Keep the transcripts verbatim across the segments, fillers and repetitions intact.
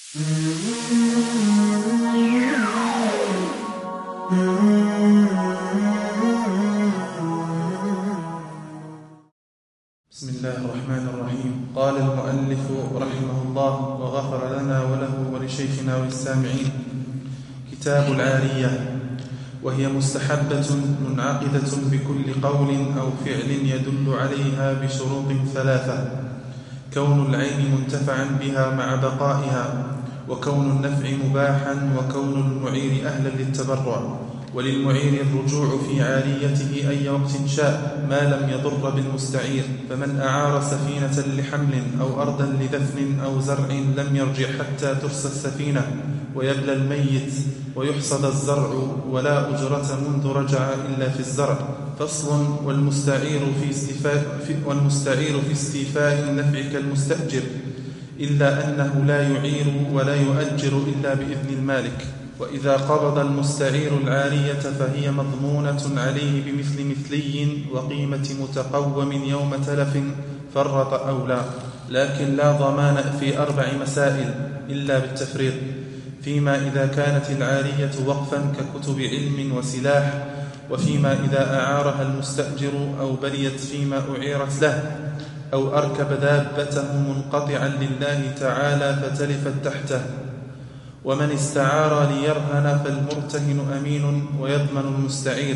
بسم الله الرحمن الرحيم. قال المؤلف رحمه الله وغفر لنا وله ولشيخنا والسامعين: كتاب العارية، وهي مستحبة منعقدة بكل قول أو فعل يدل عليها بشروط ثلاثة: كون العين منتفعا بها مع بقائها، وكون النفع مباحا، وكون المعير أهلا للتبرع، وللمعير الرجوع في عاريته أي وقت شاء ما لم يضر بالمستعير. فمن أعار سفينة لحمل أو أرضا لدفن أو زرع لم يرجع حتى ترسى السفينة ويبلى الميت ويحصد الزرع، ولا أجرة منذ رجع إلا في الزرع. فصل: والمستعير في استيفاء في والمستعير في استيفاء النفع كالمستأجر، إلا أنه لا يعير ولا يؤجر إلا بإذن المالك. وإذا قبض المستعير العارية فهي مضمونة عليه بمثل مثلي وقيمة متقوم يوم تلف فرط أو لا، لكن لا ضمان في أربع مسائل إلا بالتفريط: فيما إذا كانت العارية وقفا ككتب علم وسلاح، وفيما إذا أعارها المستأجر أو بليت فيما أعيرت له، أو أركب دابته منقطعا لله تعالى فتلفت تحته. ومن استعار ليرهن فالمرتهن أمين ويضمن المستعير.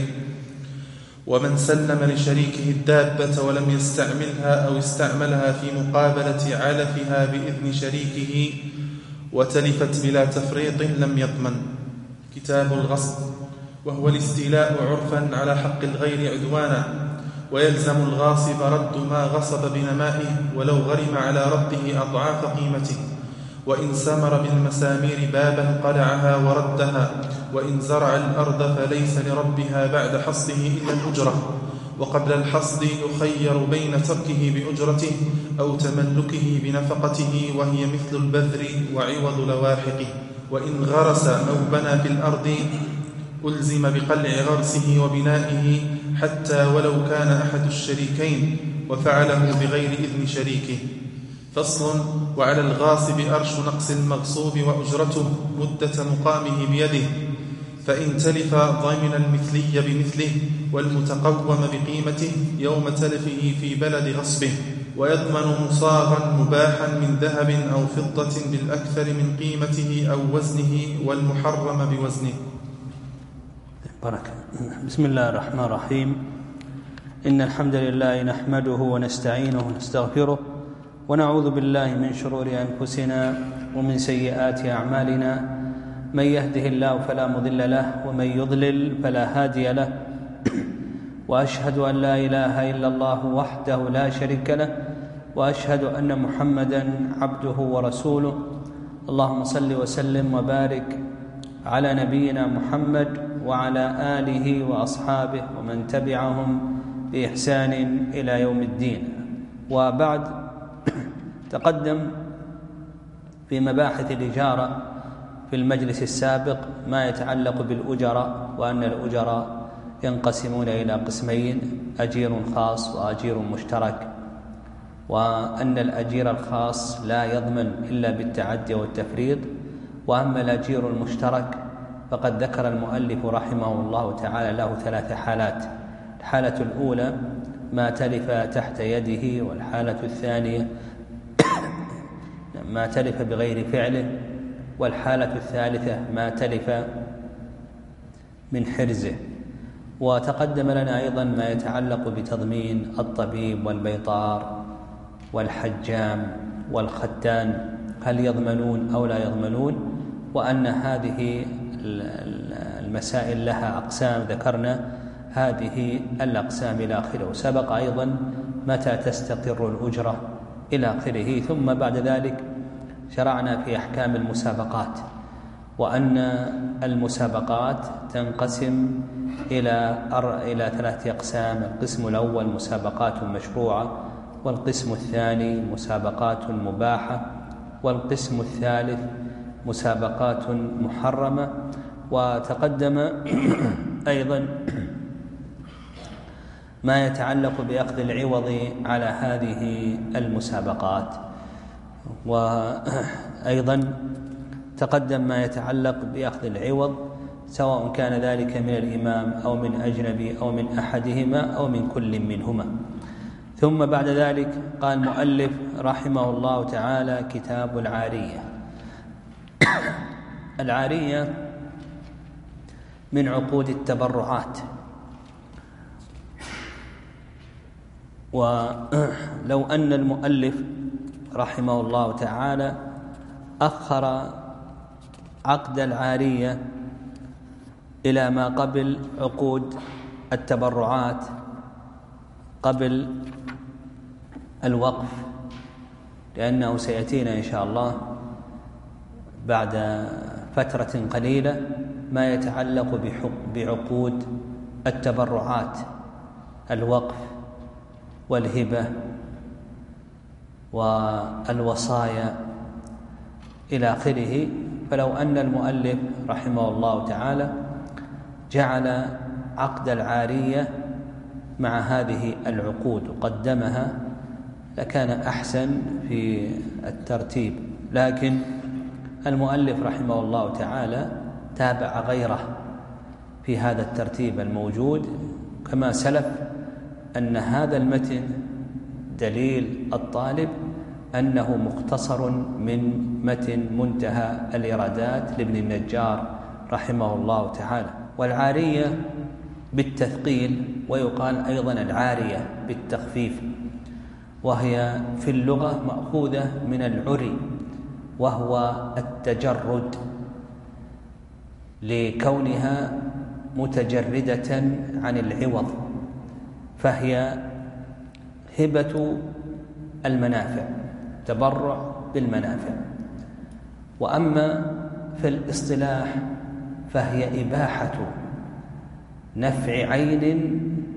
ومن سلم لشريكه الدابة ولم يستعملها أو استعملها في مقابلة علفها بإذن شريكه وتلفت بلا تفريط لم يضمن. كتاب الغصب، وهو الاستيلاء عرفا على حق الغير عدوانا، ويلزم الغاصب رد ما غصب بنمائه ولو غرم على رده أضعاف قيمته. وإن سمر بالمسامير بابا قلعها وردها، وإن زرع الأرض فليس لربها بعد حصده إلا الأجرة. وقبل الحصد يخير بين تركه بأجرته أو تملكه بنفقته، وهي مثل البذر وعوض لواحقه. وإن غرس أو بنى في الأرض ألزم بقلع غرسه وبنائه حتى ولو كان أحد الشريكين وفعله بغير إذن شريكه. فصل: وعلى الغاصب أرش نقص المغصوب وأجرته مدة مقامه بيده، فإن تلف ضمن المثلي بمثله والمتقوم بقيمته يوم تلفه في بلد غصبه، ويضمن مصاغا مباحا من ذهب أو فضة بالأكثر من قيمته أو وزنه، والمحرم بوزنه. بركة. بسم الله الرحمن الرحيم. إن الحمد لله نحمده ونستعينه ونستغفره، ونعوذ بالله من شرور أنفسنا ومن سيئات أعمالنا. من يهده الله فلا مضل له، ومن يضلل فلا هادي له. وأشهد أن لا إله إلا الله وحده لا شريك له، وأشهد أن محمدا عبده ورسوله. اللهم صل وسلم وبارك على نبينا محمد وعلى آله وأصحابه ومن تبعهم بإحسان إلى يوم الدين. وبعد، تقدم في مباحث الإجارة في المجلس السابق ما يتعلق بالأجراء، وأن الأجراء ينقسمون إلى قسمين: أجير خاص وأجير مشترك، وأن الأجير الخاص لا يضمن إلا بالتعدي والتفريط. وأما الأجير المشترك فقد ذكر المؤلف رحمه الله تعالى له ثلاث حالات: الحالة الأولى ما تلف تحت يده، والحالة الثانية ما تلف بغير فعله، والحالة الثالثة ما تلف من حرزه. وتقدم لنا أيضا ما يتعلق بتضمين الطبيب والبيطار والحجام والختان، هل يضمنون أو لا يضمنون، وأن هذه المسائل لها أقسام، ذكرنا هذه الأقسام إلى آخره. وسبق أيضا متى تستقر الأجرة إلى آخره. ثم بعد ذلك شرعنا في أحكام المسابقات، وأن المسابقات تنقسم إلى إلى ثلاثة أقسام: القسم الأول مسابقات مشروعة، والقسم الثاني مسابقات مباحة، والقسم الثالث مسابقات محرمة. وتقدم أيضا ما يتعلق بأخذ العوض على هذه المسابقات. وأيضا وتقدم ما يتعلق بأخذ العوض، سواء كان ذلك من الإمام أو من أجنبي أو من أحدهما أو من كل منهما. ثم بعد ذلك قال المؤلف رحمه الله تعالى: كتاب العارية. العارية من عقود التبرعات، ولو أن المؤلف رحمه الله تعالى أخر عقد العارية إلى ما قبل عقود التبرعات، قبل الوقف، لأنه سيأتينا إن شاء الله بعد فترة قليلة ما يتعلق بعقود التبرعات، الوقف والهبة والوصايا إلى آخره. فلو أن المؤلف رحمه الله تعالى جعل عقد العارية مع هذه العقود وقدمها لكان أحسن في الترتيب، لكن المؤلف رحمه الله تعالى تابع غيره في هذا الترتيب الموجود. كما سلف أن هذا المتن دليل الطالب أنه مختصر من متن منتهى الإرادات لابن النجار رحمه الله تعالى. والعارية بالتثقيل، ويقال أيضا العارية بالتخفيف، وهي في اللغة مأخوذة من العري، وهو التجرد، لكونها متجردة عن العوض، فهي هبة المنافع، تبرع بالمنافع. وأما في الاصطلاح فهي إباحة نفع عين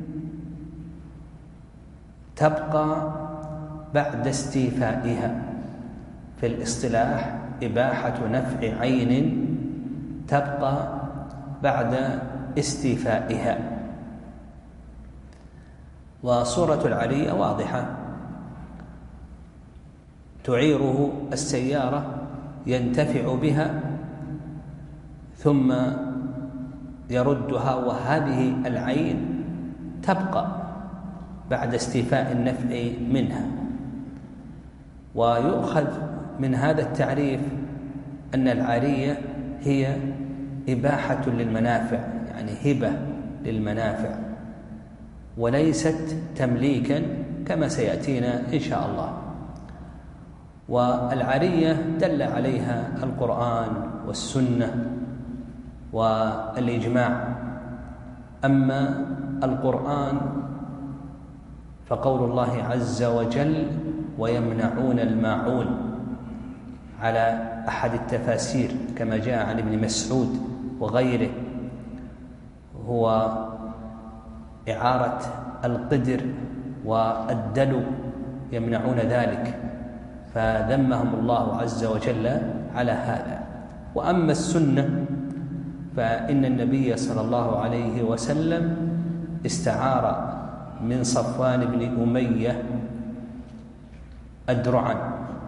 تبقى بعد استيفائها. في الاصطلاح إباحة نفع عين تبقى بعد استيفائها. وصورة العارية واضحة: تعيره السيارة ينتفع بها ثم يردها، وهذه العين تبقى بعد استيفاء النفع منها. ويؤخذ من هذا التعريف أن العارية هي إباحة للمنافع، يعني هبة للمنافع، وليست تمليكا كما سيأتينا إن شاء الله. والعارية دل عليها القرآن والسنة والإجماع. أما القرآن فقول الله عز وجل: ويمنعون الماعون، على أحد التفاسير كما جاء عن ابن مسعود وغيره، هو إعارة القدر والدلو، يمنعون ذلك، فذمهم الله عز وجل على هذا. وأما السنة فإن النبي صلى الله عليه وسلم استعار من صفوان بن أمية أدرعا،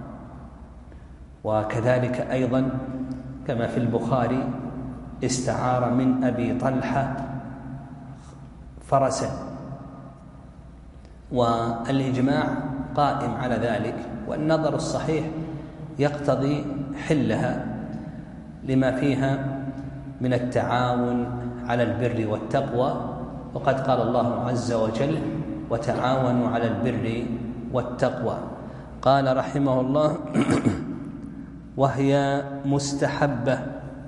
وكذلك أيضا كما في البخاري استعار من أبي طلحة فرسا. والإجماع قائم على ذلك، والنظر الصحيح يقتضي حلها لما فيها من التعاون على البر والتقوى، وقد قال الله عز وجل: وتعاونوا على البر والتقوى. قال رحمه الله: وهي مستحبة.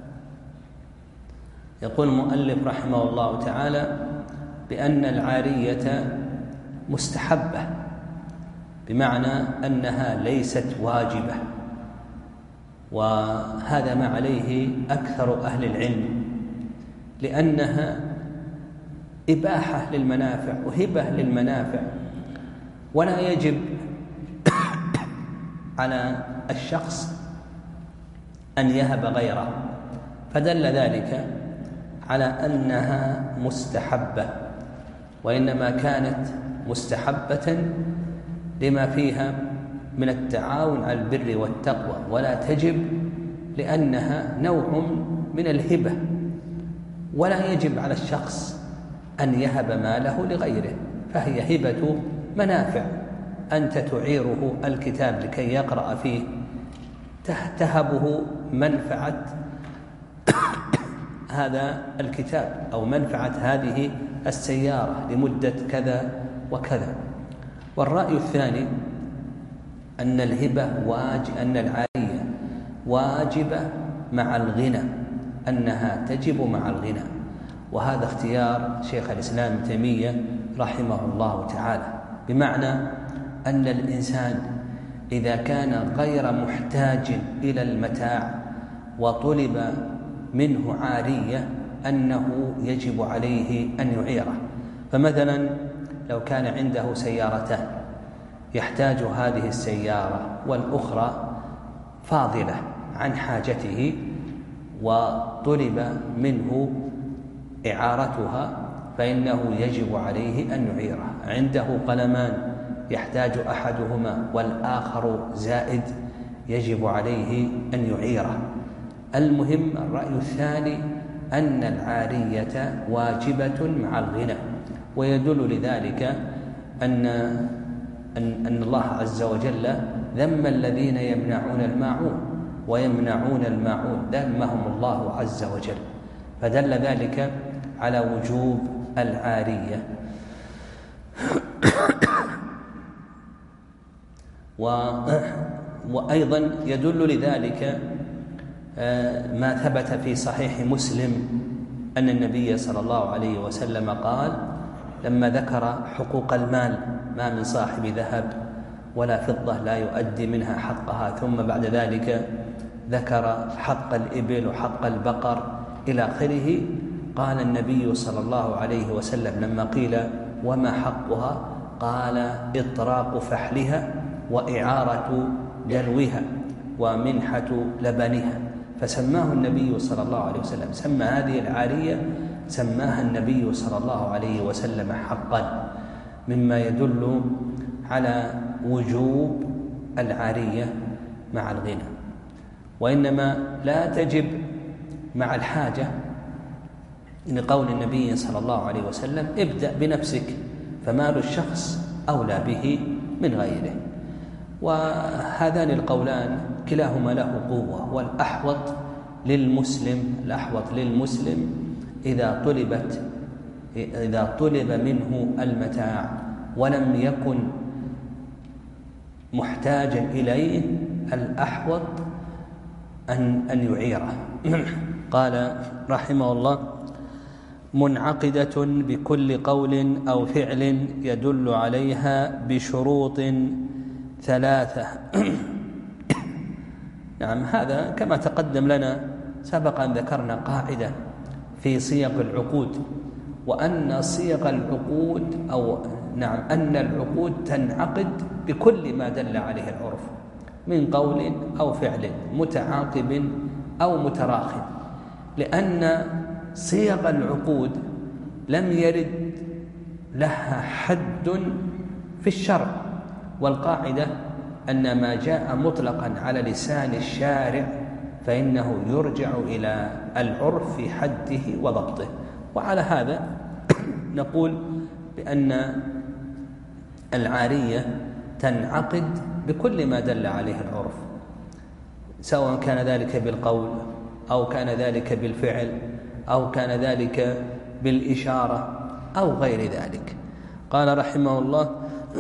يقول المؤلف رحمه الله تعالى بأن العارية مستحبة، بمعنى أنها ليست واجبة، وهذا ما عليه أكثر أهل العلم، لأنها إباحة للمنافع وهبة للمنافع، ولا يجب على الشخص أن يهب غيره، فدل ذلك على أنها مستحبة، وإنما كانت مستحبة لما فيها من التعاون على البر والتقوى، ولا تجب لأنها نوع من الهبة، ولا يجب على الشخص أن يهب ماله لغيره، فهي هبة منافع. أنت تعيره الكتاب لكي يقرأ فيه، تهبه منفعة هذا الكتاب أو منفعة هذه السيارة لمدة كذا وكذا. والرأي الثاني أن الهبة واجب، أن العارية واجبة مع الغنى، أنها تجب مع الغنى، وهذا اختيار شيخ الإسلام ابن تيمية رحمه الله تعالى، بمعنى أن الإنسان إذا كان غير محتاج إلى المتاع وطلب منه عارية أنه يجب عليه أن يعيره. فمثلا لو كان عنده سيارتان يحتاج هذه السيارة والأخرى فاضلة عن حاجته وطلب منه إعارتها، فإنه يجب عليه أن يعيره. عنده قلمان يحتاج أحدهما والآخر زائد، يجب عليه أن يعيره. المهم الرأي الثاني أن العارية واجبة مع الغنى، ويدل لذلك أن أن أن الله عز وجل ذم الذين يمنعون الماعون ويمنعون الماعون، ذمهم الله عز وجل، فدل ذلك على وجوب العارية. وأيضا يدل لذلك ما ثبت في صحيح مسلم أن النبي صلى الله عليه وسلم قال لما ذكر حقوق المال: ما من صاحب ذهب ولا فضة لا يؤدي منها حقها، ثم بعد ذلك ذكر حق الإبل وحق البقر إلى آخره. قال النبي صلى الله عليه وسلم لما قيل وما حقها؟ قال إطراق فحلها وإعارة دلوها ومنحة لبنها، فسماه النبي صلى الله عليه وسلم، سمى هذه العارية سماها النبي صلى الله عليه وسلم حقا، مما يدل على وجوب العارية مع الغنى. وإنما لا تجب مع الحاجة، لقول النبي صلى الله عليه وسلم: ابدأ بنفسك فمال الشخص أولى به من غيره. وهذان القولان كلاهما له قوة، والأحوط للمسلم الأحوط للمسلم إذا طلبت إذا طلب منه المتاع ولم يكن محتاجا إليه، الأحوط أن أن يعيره. قال رحمه الله: منعقدة بكل قول أو فعل يدل عليها بشروط ثلاثة. نعم، هذا كما تقدم لنا سبق أن ذكرنا قاعدة في صيغ العقود، وأن صيغ العقود أو نعم أن العقود تنعقد بكل ما دل عليه العرف من قول أو فعل متعاقب أو متراخٍ، لأن صيغ العقود لم يرد لها حد في الشرع، والقاعدة أن ما جاء مطلقا على لسان الشارع فإنه يرجع إلى العرف في حده وضبطه. وعلى هذا نقول بأن العارية تنعقد بكل ما دل عليه العرف، سواء كان ذلك بالقول أو كان ذلك بالفعل أو كان ذلك بالإشارة أو غير ذلك. قال رحمه الله: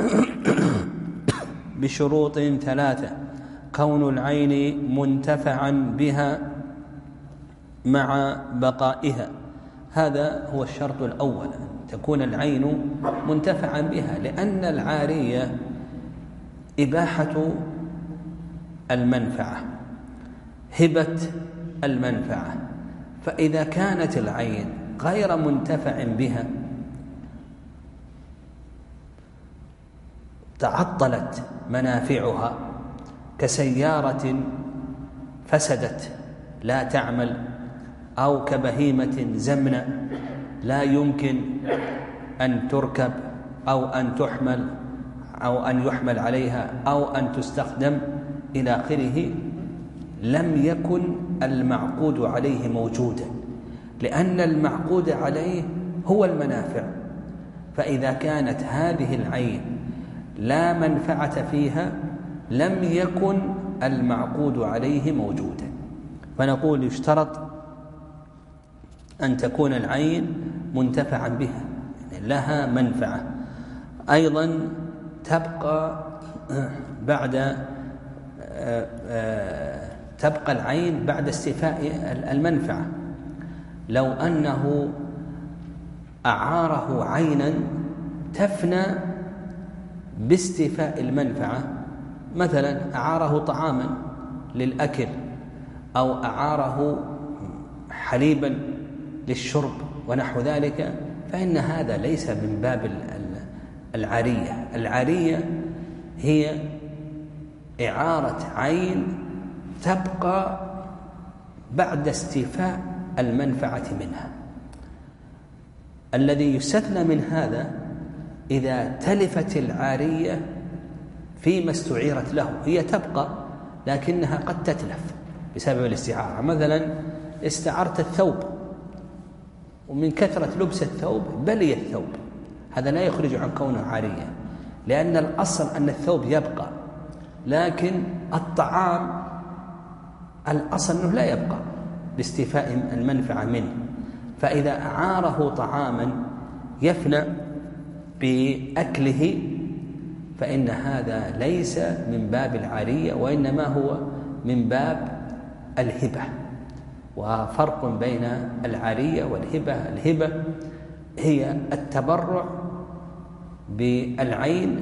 بشروط ثلاثة: كون العين منتفعا بها مع بقائها، هذا هو الشرط الأول، تكون العين منتفعا بها، لأن العارية إباحة المنفعة، هبة المنفعة، فإذا كانت العين غير منتفع بها تعطلت منافعها، كسيارة فسدت لا تعمل، أو كبهيمة زمنة لا يمكن أن تركب أو أن تحمل أو أن يحمل عليها أو أن تستخدم إلى آخره، لم يكن المعقود عليه موجودا، لأن المعقود عليه هو المنافع. فإذا كانت هذه العين لا منفعة فيها لم يكن المعقود عليه موجودا. فنقول يشترط أن تكون العين منتفعا بها، يعني لها منفعة. أيضا تبقى بعد تبقى العين بعد استيفاء المنفعة. لو أنه أعاره عينا تفنى باستيفاء المنفعة، مثلا أعاره طعاما للأكل أو أعاره حليبا للشرب ونحو ذلك، فإن هذا ليس من باب العارية. العارية هي إعارة عين تبقى بعد استيفاء المنفعة منها. الذي يستثنى من هذا إذا تلفت العارية فيما استعيرت له، هي تبقى لكنها قد تتلف بسبب الاستعارة. مثلا استعرت الثوب ومن كثرة لبس الثوب بلي الثوب، هذا لا يخرج عن كونه عارية، لأن الأصل أن الثوب يبقى، لكن الطعام الأصل أنه لا يبقى باستيفاء المنفعة منه. فإذا أعاره طعاما يفنى بأكله فإن هذا ليس من باب العارية، وإنما هو من باب الهبة. وفرق بين العارية والهبة: الهبة هي التبرع بالعين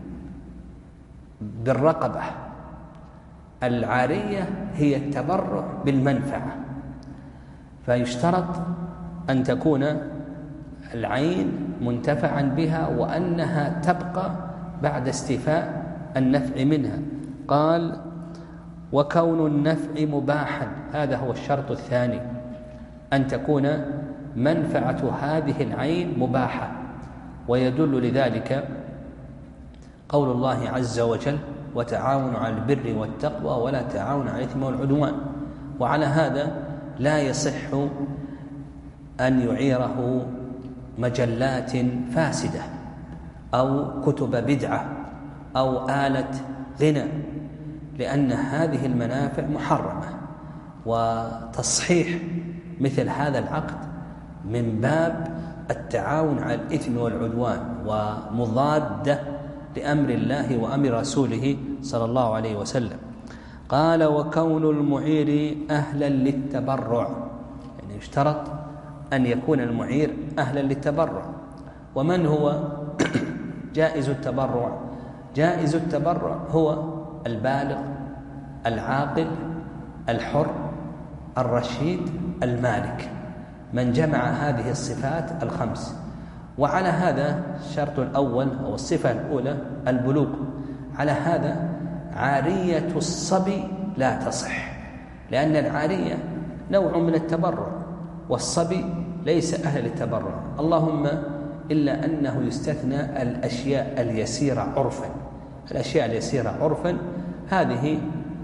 بالرقبة، العارية هي التبرع بالمنفعة. فيشترط أن تكون العين منتفعا بها وأنها تبقى بعد استيفاء النفع منها. قال: وكون النفع مباحا، هذا هو الشرط الثاني، أن تكون منفعة هذه العين مباحة. ويدل لذلك قول الله عز وجل: وتعاونوا على البر والتقوى ولا تعاونوا على الإثم والعدوان. وعلى هذا لا يصح أن يعيره مجلات فاسدة أو كتب بدعة أو آلة غنى، لأن هذه المنافع محرمة. وتصحيح مثل هذا العقد من باب التعاون على الإثم والعدوان ومضادة لأمر الله وأمر رسوله صلى الله عليه وسلم. قال: وكون المعير أهلا للتبرع، يعني يشترط أن يكون المعير أهلا للتبرع. ومن هو جائز التبرع؟ جائز التبرع هو البالغ العاقل الحر الرشيد المالك، من جمع هذه الصفات الخمس. وعلى هذا الشرط الأول أو الصفة الأولى البلوغ. على هذا عارية الصبي لا تصح، لأن العارية نوع من التبرع والصبي ليس أهل التبرع، اللهم إلا أنه يستثنى الأشياء اليسيرة عرفا. الأشياء اليسيرة عرفا هذه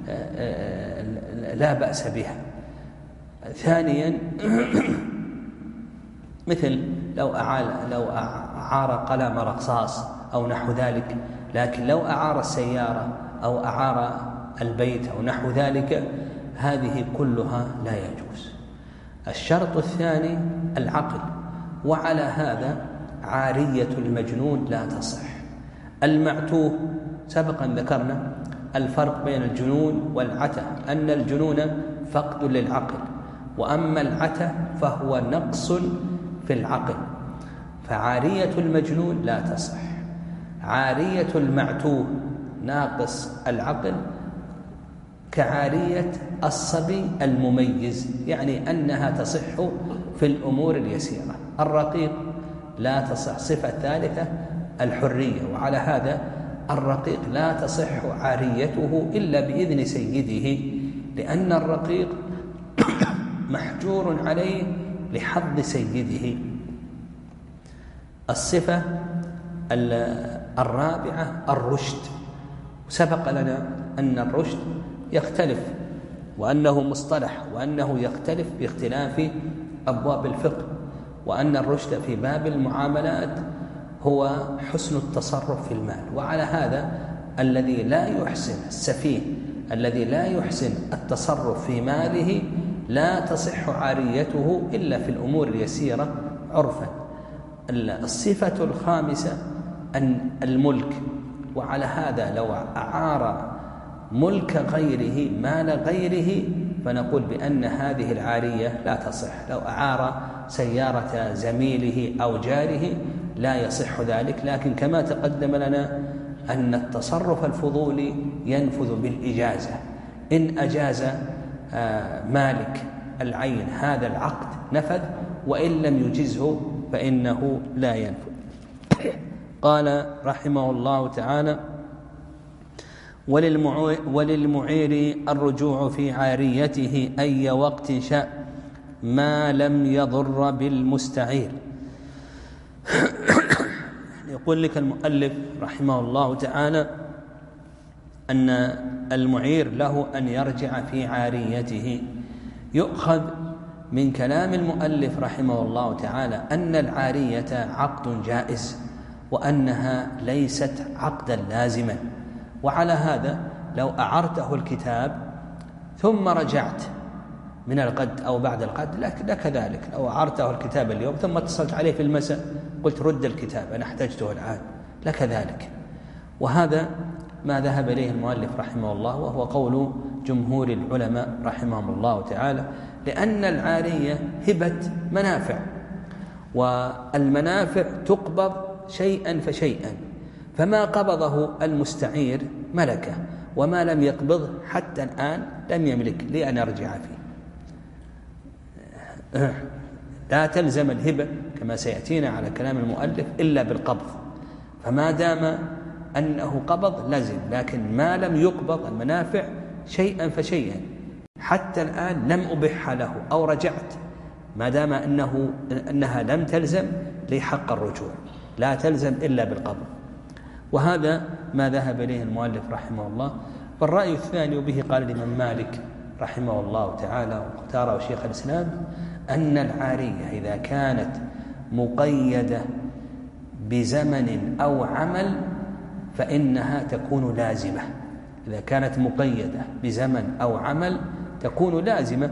لا بأس بها. ثانيا مثل لو أعار لو أعار قلم رصاص أو نحو ذلك، لكن لو أعار السيارة أو أعار البيت أو نحو ذلك هذه كلها لا يجوز. الشرط الثاني العقل، وعلى هذا عارية المجنون لا تصح. المعتوه سبقا ذكرنا الفرق بين الجنون والعته، أن الجنون فقد للعقل، وأما العته فهو نقص في العقل، فعارية المجنون لا تصح. عارية المعتوه ناقص العقل كعارية الصبي المميز، يعني أنها تصح في الأمور اليسيرة. الرقيق لا تصح. صفة ثالثة الحرية، وعلى هذا الرقيق لا تصح عاريته إلا بإذن سيده، لأن الرقيق محجور عليه لحظ سيده. الصفة الرابعة الرشد. سبق لنا أن الرشد يختلف وأنه مصطلح، وأنه يختلف باختلاف أبواب الفقه، وأن الرشد في باب المعاملات هو حسن التصرف في المال. وعلى هذا الذي لا يحسن السفيه الذي لا يحسن التصرف في ماله لا تصح عاريته إلا في الأمور اليسيرة عرفا. الصفة الخامسة أن الملك، وعلى هذا لو أعار ملك غيره مال غيره فنقول بأن هذه العارية لا تصح. لو أعار سيارة زميله أو جاره لا يصح ذلك، لكن كما تقدم لنا أن التصرف الفضولي ينفذ بالإجازة. إن أجاز مالك العين هذا العقد نفذ، وإن لم يجزه فإنه لا ينفذ. قال رحمه الله تعالى: وللمعير الرجوع في عاريته أي وقت شاء ما لم يضر بالمستعير. يقول لك المؤلف رحمه الله تعالى أن المعير له أن يرجع في عاريته. يؤخذ من كلام المؤلف رحمه الله تعالى أن العارية عقد جائز، وأنها ليست عقدا لازما. وعلى هذا لو أعرته الكتاب ثم رجعت من الغد أو بعد الغد لك ذلك. لو أعرته الكتاب اليوم ثم اتصلت عليه في المساء قلت رد الكتاب أنا احتجته الآن لك ذلك. وهذا ما ذهب إليه المؤلف رحمه الله، وهو قول جمهور العلماء رحمهم الله تعالى، لأن العارية هبة منافع، والمنافع تقبض شيئا فشيئا، فما قبضه المستعير ملكه، وما لم يقبضه حتى الآن لم يملك لي أن أرجع فيه. لا تلزم الهبة كما سيأتينا على كلام المؤلف إلا بالقبض، فما دام أنه قبض لازم، لكن ما لم يقبض المنافع شيئا فشيئا حتى الآن لم أبحها له أو رجعت، ما دام أنه أنها لم تلزم لي حق الرجوع، لا تلزم إلا بالقبض. وهذا ما ذهب إليه المؤلف رحمه الله. والرأي الثاني به قال الإمام مالك رحمه الله تعالى واختاره شيخ الإسلام أن العارية إذا كانت مقيدة بزمن أو عمل فإنها تكون لازمة. إذا كانت مقيدة بزمن أو عمل تكون لازمة.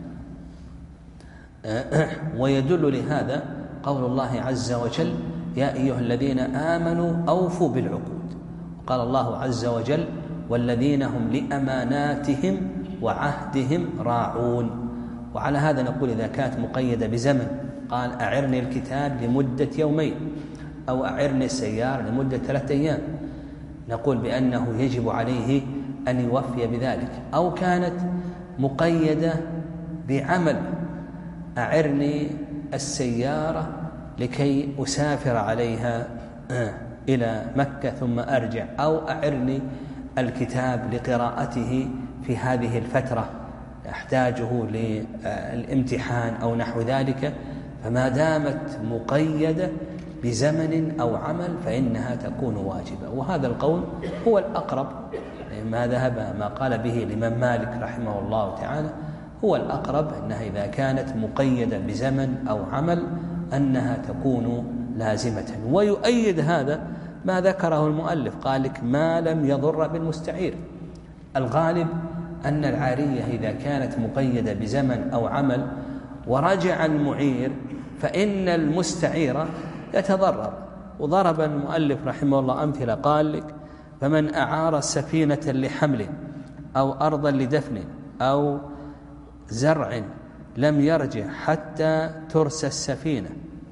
ويدل لهذا قول الله عز وجل: يا أيها الذين آمنوا أوفوا بالعقود. قال الله عز وجل: والذين هم لأماناتهم وعهدهم راعون. وعلى هذا نقول إذا كانت مقيدة بزمن، قال أعرني الكتاب لمدة يومين أو أعرني السيارة لمدة ثلاثة أيام، نقول بأنه يجب عليه أن يوفي بذلك. أو كانت مقيدة بعمل، أعرني السيارة لكي أسافر عليها إلى مكة ثم أرجع، أو أعرني الكتاب لقراءته في هذه الفترة أحتاجه للامتحان أو نحو ذلك. فما دامت مقيدة بزمن أو عمل فإنها تكون واجبة. وهذا القول هو الأقرب، ما ذهب ما قال به الإمام مالك رحمه الله تعالى هو الأقرب، أنها إذا كانت مقيدة بزمن أو عمل أنها تكون لازمة. ويؤيد هذا ما ذكره المؤلف، قال لك ما لم يضر بالمستعير. الغالب أن العارية إذا كانت مقيدة بزمن أو عمل ورجع المعير فإن المستعير يتضرر. وضرب المؤلف رحمه الله أمثلة، قال لك: فمن أعار سفينة لحمل أو أرضا لدفن أو زرع لم يرجع حتى ترسى السفينة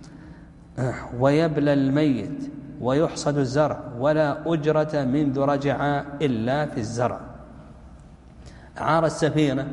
ويبلى الميت ويحصد الزرع ولا أجرة منذ رجع إلا في الزرع. أعار السفينة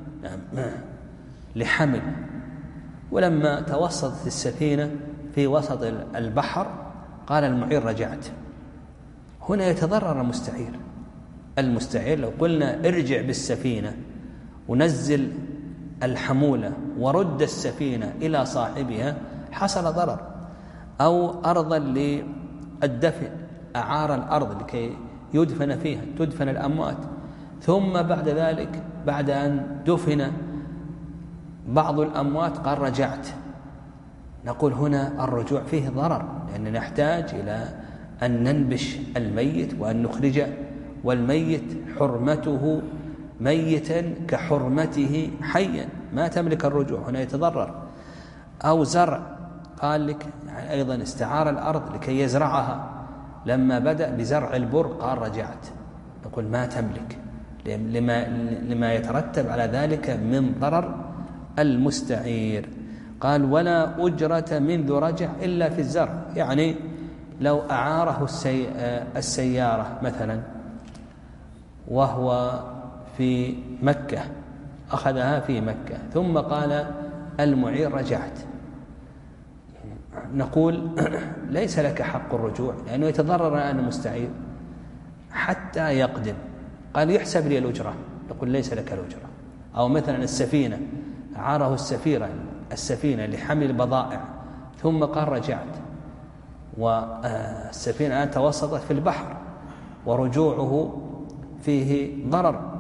لحمل، ولما توسطت السفينة في وسط البحر قال المعير: رجعت. هنا يتضرر المستعير. المستعير لو قلنا ارجع بالسفينة ونزل الحمولة ورد السفينة إلى صاحبها حصل ضرر. أو أرضا للدفن، أعار الأرض لكي يدفن فيها، تدفن الأموات، ثم بعد ذلك بعد أن دفن بعض الأموات قال رجعت، نقول هنا الرجوع فيه ضرر، لأننا نحتاج إلى أن ننبش الميت وأن نخرجه، والميت حرمته ميتا كحرمته حيا، ما تملك الرجوع، هنا يتضرر. أو زرع، قال لك يعني أيضا استعار الأرض لكي يزرعها، لما بدأ بزرع البر قال رجعت، نقول ما تملك لما, لما يترتب على ذلك من ضرر المستعير. قال ولا أجرة منذ رجع إلا في الزرع، يعني لو أعاره السي... السيارة مثلا وهو في مكة، أخذها في مكة ثم قال المعير رجعت، نقول ليس لك حق الرجوع لأنه يتضرر الآن المستعير حتى يقدم، قال يحسب لي الأجرة، نقول ليس لك الأجرة. أو مثلا السفينة، أعاره السفينة السفينة لحمل البضائع ثم قال رجعت، والسفينة الآن توسطت في البحر ورجوعه فيه ضرر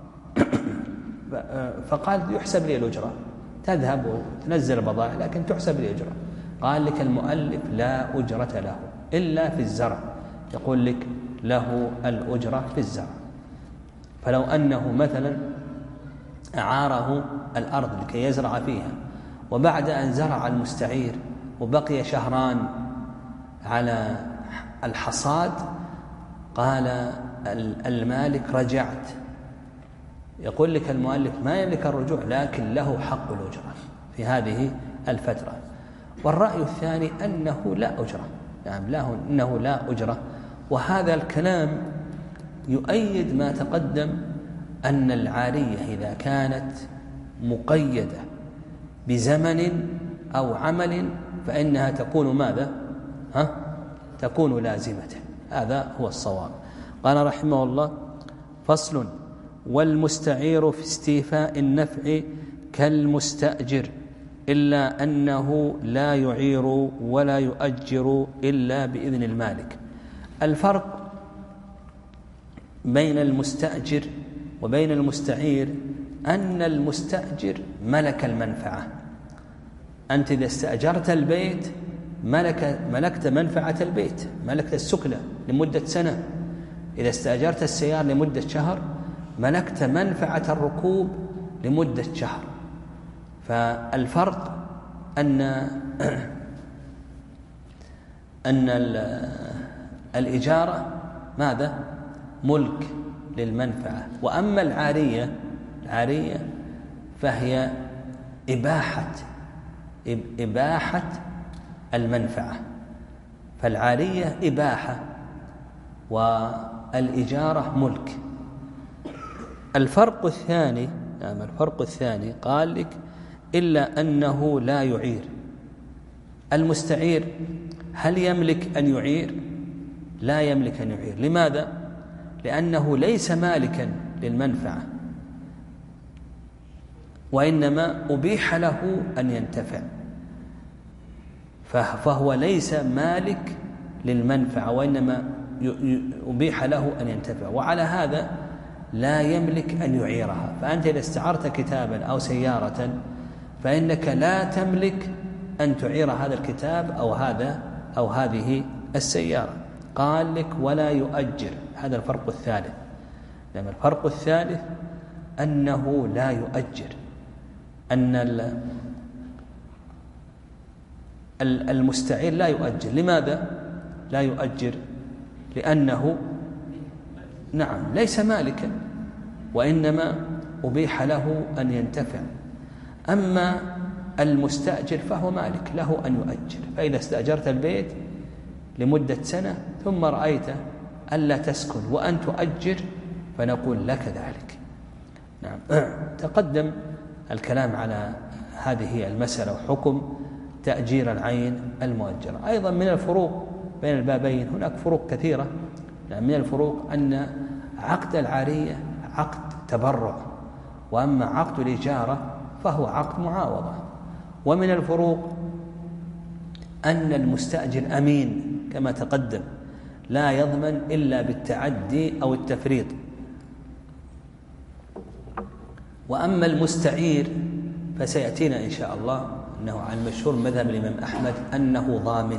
فقال يحسب لي الأجرة، تذهب وتنزل البضائع لكن تحسب لي أجرة. قال لك المؤلف لا أجرة له إلا في الزرع، يقول لك له الأجرة في الزرع. فلو أنه مثلا أعاره الأرض لكي يزرع فيها، وبعد أن زرع المستعير وبقي شهران على الحصاد قال المالك رجعت، يقول لك المؤلف ما يملك الرجوع لكن له حق الأجرة في هذه الفترة. والرأي الثاني أنه لا أجرة، يعني له أنه لا أجرة، وهذا الكلام يؤيد ما تقدم أن العارية إذا كانت مقيدة بزمن أو عمل فإنها تكون ماذا؟ ها؟ تكون لازمة، هذا هو الصواب. قال رحمه الله فصل والمستعير في استيفاء النفع كالمستأجر إلا أنه لا يعير ولا يؤجر إلا بإذن المالك. الفرق بين المستأجر وبين المستعير أن المستأجر ملك المنفعة، أنت إذا استأجرت البيت ملك ملكت منفعة البيت، ملكت السكنة لمدة سنة. إذا استأجرت السيارة لمدة شهر ملكت منفعة الركوب لمدة شهر. فالفرق أن أن الإجارة ماذا؟ ملك للمنفعة، وأما العارية العارية فهي إباحة إباحة المنفعة، فالعارية إباحة والإجارة ملك. الفرق الثاني نعم الفرق الثاني قال لك إلا أنه لا يعير. المستعير هل يملك أن يعير؟ لا يملك أن يعير. لماذا؟ لأنه ليس مالكا للمنفعة، وإنما أبيح له أن ينتفع، فهو ليس مالك للمنفعة وإنما أبيح له أن ينتفع، وعلى هذا لا يملك أن يعيرها. فأنت إذا استعرت كتابا أو سيارة فإنك لا تملك أن تعير هذا الكتاب أو هذا أو هذه السيارة. قال لك ولا يؤجر، هذا الفرق الثالث. لأن الفرق الثالث أنه لا يؤجر، أن المستعير لا يؤجر. لماذا لا يؤجر؟ لأنه نعم ليس مالكا وإنما أبيح له أن ينتفع. أما المستأجر فهو مالك له أن يؤجر. فإذا استأجرت البيت لمدة سنة ثم رأيت ألا تسكن وأن تؤجر فنقول لك ذلك. نعم تقدم الكلام على هذه المسألة وحكم تأجير العين المؤجرة. أيضا من الفروق بين البابين هناك فروق كثيرة. يعني من الفروق أن عقد العارية عقد تبرع، وأما عقد الإجارة فهو عقد معاوضة. ومن الفروق أن المستأجر أمين كما تقدم، لا يضمن إلا بالتعدي أو التفريط. وأما المستعير فسيأتينا إن شاء الله أنه عن المشهور مذهب الإمام أحمد أنه ضامن.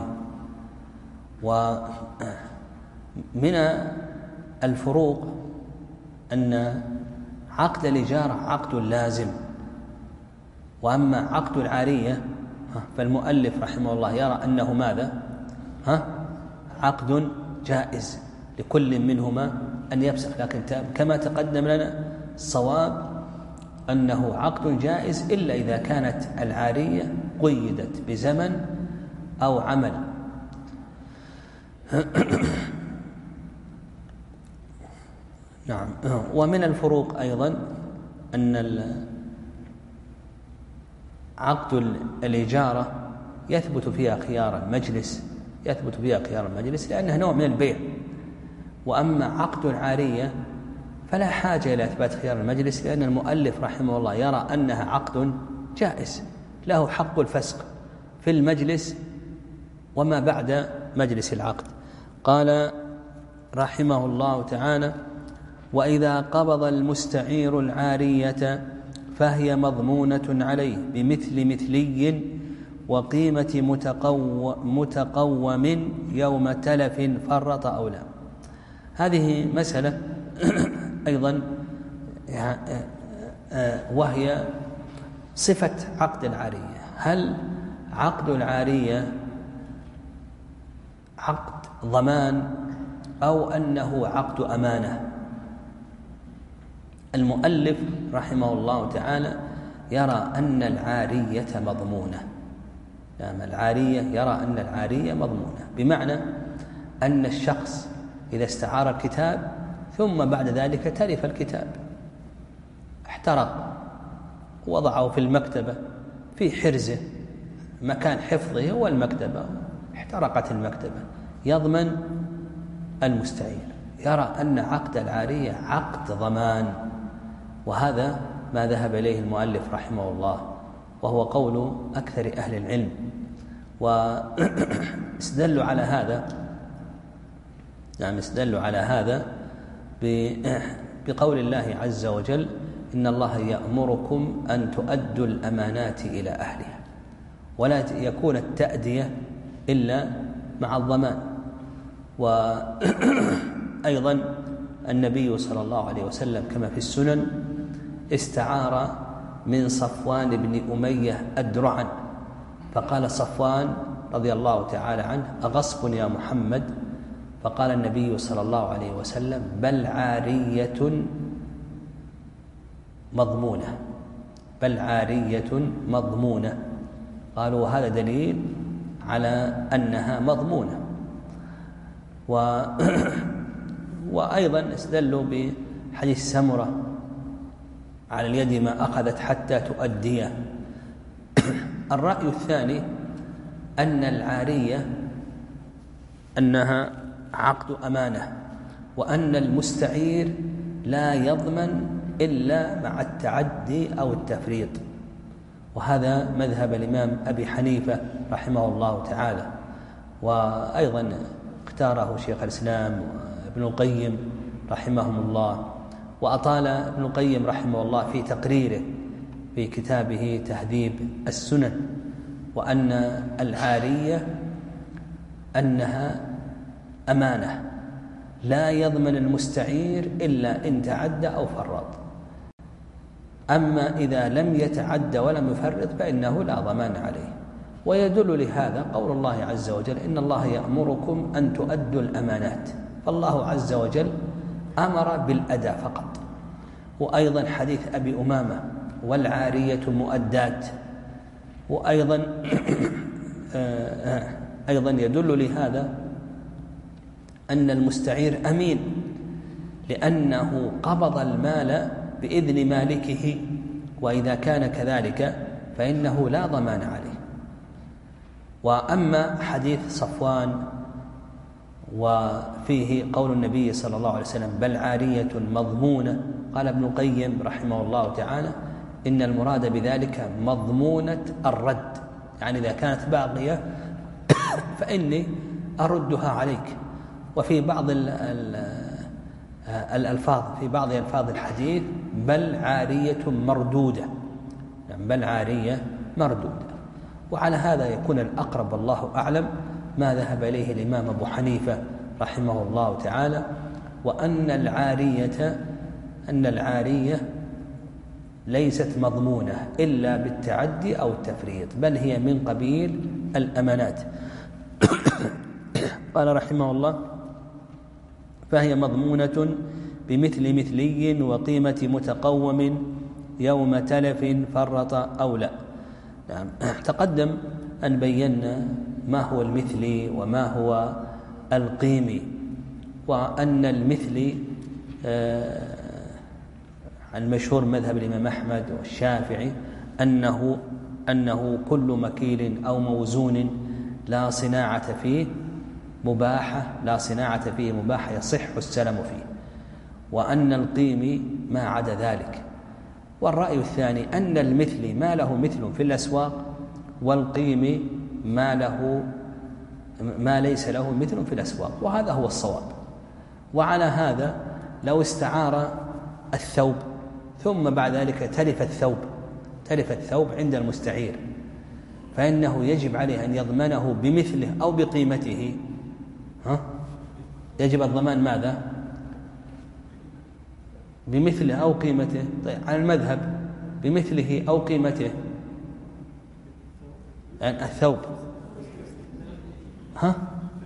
ومن الفروق أن عقد الإجارة عقد لازم، وأما عقد العارية فالمؤلف رحمه الله يرى أنه ماذا؟ ها؟ عقد جائز لكل منهما أن يفسخ، لكن كما تقدم لنا الصواب أنه عقد جائز إلا إذا كانت العارية قيدت بزمن أو عمل. نعم. ومن الفروق أيضا أن عقد الإجارة يثبت فيها خيار المجلس يثبت فيها خيار المجلس لأنها نوع من البيع، وأما عقد العارية فلا حاجة إلى إثبات خيار المجلس، لأن المؤلف رحمه الله يرى أنها عقد جائز له حق الفسق في المجلس وما بعد مجلس العقد. قال رحمه الله تعالى: وإذا قبض المستعير العارية فهي مضمونة عليه بمثل مثلي وقيمة متقو متقوم يوم تلف فرط أو لا. هذه مسألة أيضا وهي صفة عقد العارية. هل عقد العارية عقد ضمان أو أنه عقد أمانة؟ المؤلف رحمه الله تعالى يرى أن العارية مضمونة. يعني العارية يرى أن العارية مضمونة، بمعنى أن الشخص إذا استعار الكتاب ثم بعد ذلك تلف الكتاب، احترق، وضعه في المكتبة في حرزه، مكان حفظه هو المكتبة، احترقت المكتبة، يضمن المستعير. يرى أن عقد العارية عقد ضمان، وهذا ما ذهب إليه المؤلف رحمه الله، وهو قول أكثر أهل العلم. واستدلوا على هذا نعم استدلوا على هذا بقول الله عز وجل: إن الله يأمركم أن تؤدوا الأمانات إلى أهلها، ولا يكون التأدية إلا مع الضمان. وأيضا النبي صلى الله عليه وسلم كما في السنن استعار من صفوان بن أمية أدرعا، فقال صفوان رضي الله تعالى عنه: أغصب يا محمد؟ فقال النبي صلى الله عليه وسلم: بل عارية مضمونة بل عارية مضمونة. قالوا: وهذا دليل على أنها مضمونة. و... وأيضا استدلوا بحديث سمرة: على اليد ما أخذت حتى تؤديه. الرأي الثاني أن العارية أنها عقد أمانة، وأن المستعير لا يضمن إلا مع التعدي أو التفريط، وهذا مذهب الإمام أبي حنيفة رحمه الله تعالى، وأيضا اختاره شيخ الإسلام ابن القيم رحمهم الله، وأطال ابن القيم رحمه الله في تقريره في كتابه تهذيب السنن، وأن العارية أنها أمانة لا يضمن المستعير إلا إن تعدى أو فرط، أما إذا لم يتعدى ولم يفرط فإنه لا ضمان عليه. ويدل لهذا قول الله عز وجل: إن الله يأمركم أن تؤدوا الأمانات، فالله عز وجل أمر بالأداء فقط. وأيضا حديث أبي أمامة: والعارية مؤدات. وأيضا أيضا يدل لهذا أن المستعير أمين، لأنه قبض المال بإذن مالكه، وإذا كان كذلك فإنه لا ضمان عليه. وأما حديث صفوان وفيه قول النبي صلى الله عليه وسلم: بل عارية مضمونة، قال ابن القيم رحمه الله تعالى: إن المراد بذلك مضمونة الرد، يعني إذا كانت باقية فإني أردها عليك. وفي بعض الألفاظ في بعض ألفاظ الحديث بل عارية مردودة، بل عارية مردودة. وعلى هذا يكون الأقرب والله أعلم ما ذهب إليه الإمام أبو حنيفة رحمه الله تعالى، وأن العارية أن العارية ليست مضمونة إلا بالتعدي أو التفريط، بل هي من قبيل الأمانات. قال رحمه الله: فهي مضمونة بمثل مثلي وقيمة متقوم يوم تلف فرط أو لا. نعم. تقدم أن بينا ما هو المثلي وما هو القيمي، وأن المثلي آه المشهور مذهب الإمام أحمد والشافعي أنه أنه كل مكيل أو موزون لا صناعة فيه مباحة لا صناعة فيه مباحة يصح السلم فيه، وأن القيمي ما عدا ذلك. والرأي الثاني أن المثلي ما له مثل في الأسواق، والقيمي ما له ما ليس له مثل في الأسواق، وهذا هو الصواب. وعلى هذا لو استعار الثوب ثم بعد ذلك تلف الثوب تلف الثوب عند المستعير، فإنه يجب عليه أن يضمنه بمثله أو بقيمته. ها؟ يجب الضمان ماذا؟ بمثله أو قيمته. طيب على المذهب بمثله أو قيمته، يعني الثوب. ها؟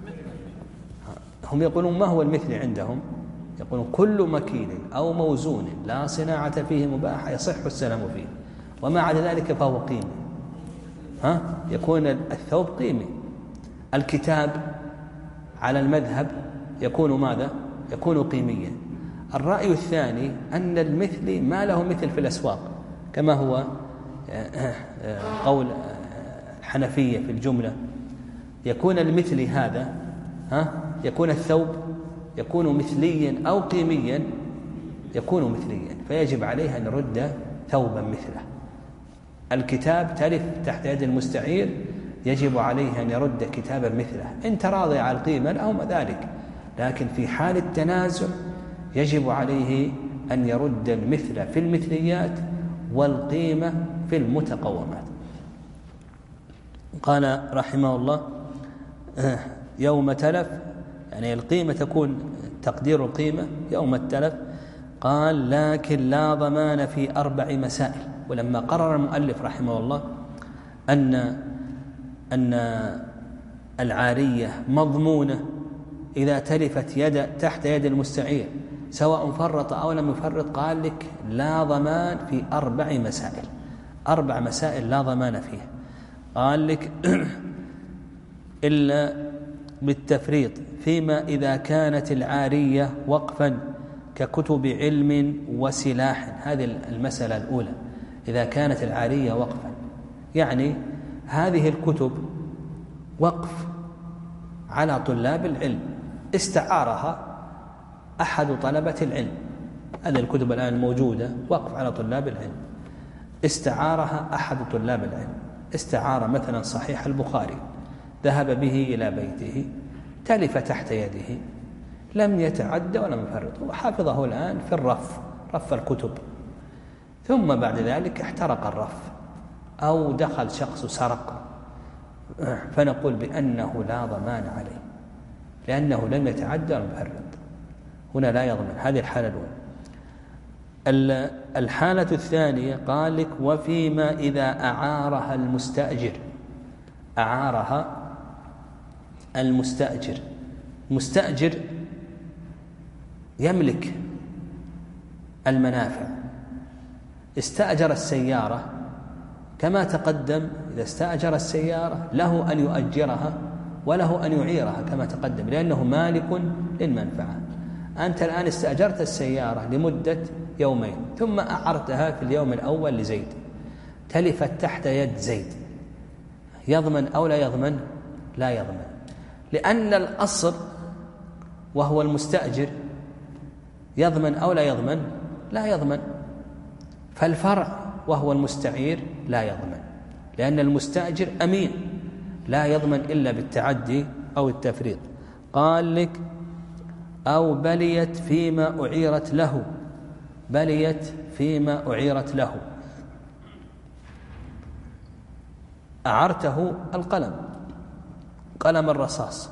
هم يقولون ما هو المثل عندهم؟ يقولون كل مكيل أو موزون لا صناعة فيه مباحة يصح السلم فيه، وما عدا ذلك فهو قيمي. ها؟ يكون الثوب قيمي. الكتاب على المذهب يكون ماذا؟ يكون قيميا. الرأي الثاني أن المثل ما له مثل في الأسواق، كما هو قول الحنفية في الجملة، يكون المثل هذا ها؟ يكون الثوب يكون مثليا أو قيميا، يكون مثليا، فيجب عليه أن يرد ثوبا مثله. الكتاب تلف تحت يد المستعير، يجب عليه أن يرد كتابا مثله، إن تراضي على القيمة أو ما ذلك، لكن في حال التنازع يجب عليه أن يرد المثل في المثليات والقيمة في المتقومات. قال رحمه الله: يوم تلف، يعني القيمة تكون تقدير القيمة يوم التلف. قال: لكن لا ضمان في أربع مسائل. ولما قرر المؤلف رحمه الله أن أن العارية مضمونة إذا تلفت يد تحت يد المستعير سواء فرط أو لم يفرط، قال لك لا ضمان في أربع مسائل. أربع مسائل لا ضمان فيها. قال لك إلا بالتفريط فيما إذا كانت العارية وقفا ككتب علم وسلاح. هذه المسألة الأولى، إذا كانت العارية وقفا، يعني هذه الكتب وقف على طلاب العلم، استعارها أحد طلبة العلم. هذه الكتب الآن موجودة وقف على طلاب العلم، استعارها أحد طلاب العلم، استعار مثلا صحيح البخاري، ذهب به إلى بيته، تلف تحت يده، لم يتعدى ولم يفرط، وحافظه الآن في الرف، رف الكتب، ثم بعد ذلك احترق الرف أو دخل شخص سرق، فنقول بأنه لا ضمان عليه لأنه لم يتعدى ولم يفرط، هنا لا يضمن. هذه الحالة الأولى. الحالة الثانية قال لك: وفيما إذا أعارها المستأجر، أعارها المستأجر، مستأجر يملك المنافع، استأجر السيارة كما تقدم، إذا استأجر السيارة له أن يؤجرها وله أن يعيرها كما تقدم، لأنه مالك للمنفعة. أنت الآن استأجرت السيارة لمدة يومين ثم أعرتها في اليوم الأول لزيد، تلفت تحت يد زيد، يضمن أو لا يضمن؟ لا يضمن، لأن الأصل وهو المستأجر يضمن أو لا يضمن؟ لا يضمن. فالفرع وهو المستعير لا يضمن، لأن المستأجر أمين لا يضمن إلا بالتعدي أو التفريط. قال لك: أو بليت فيما أعيرت له بليت فيما أعيرت له. أعرته القلم، قلم الرصاص،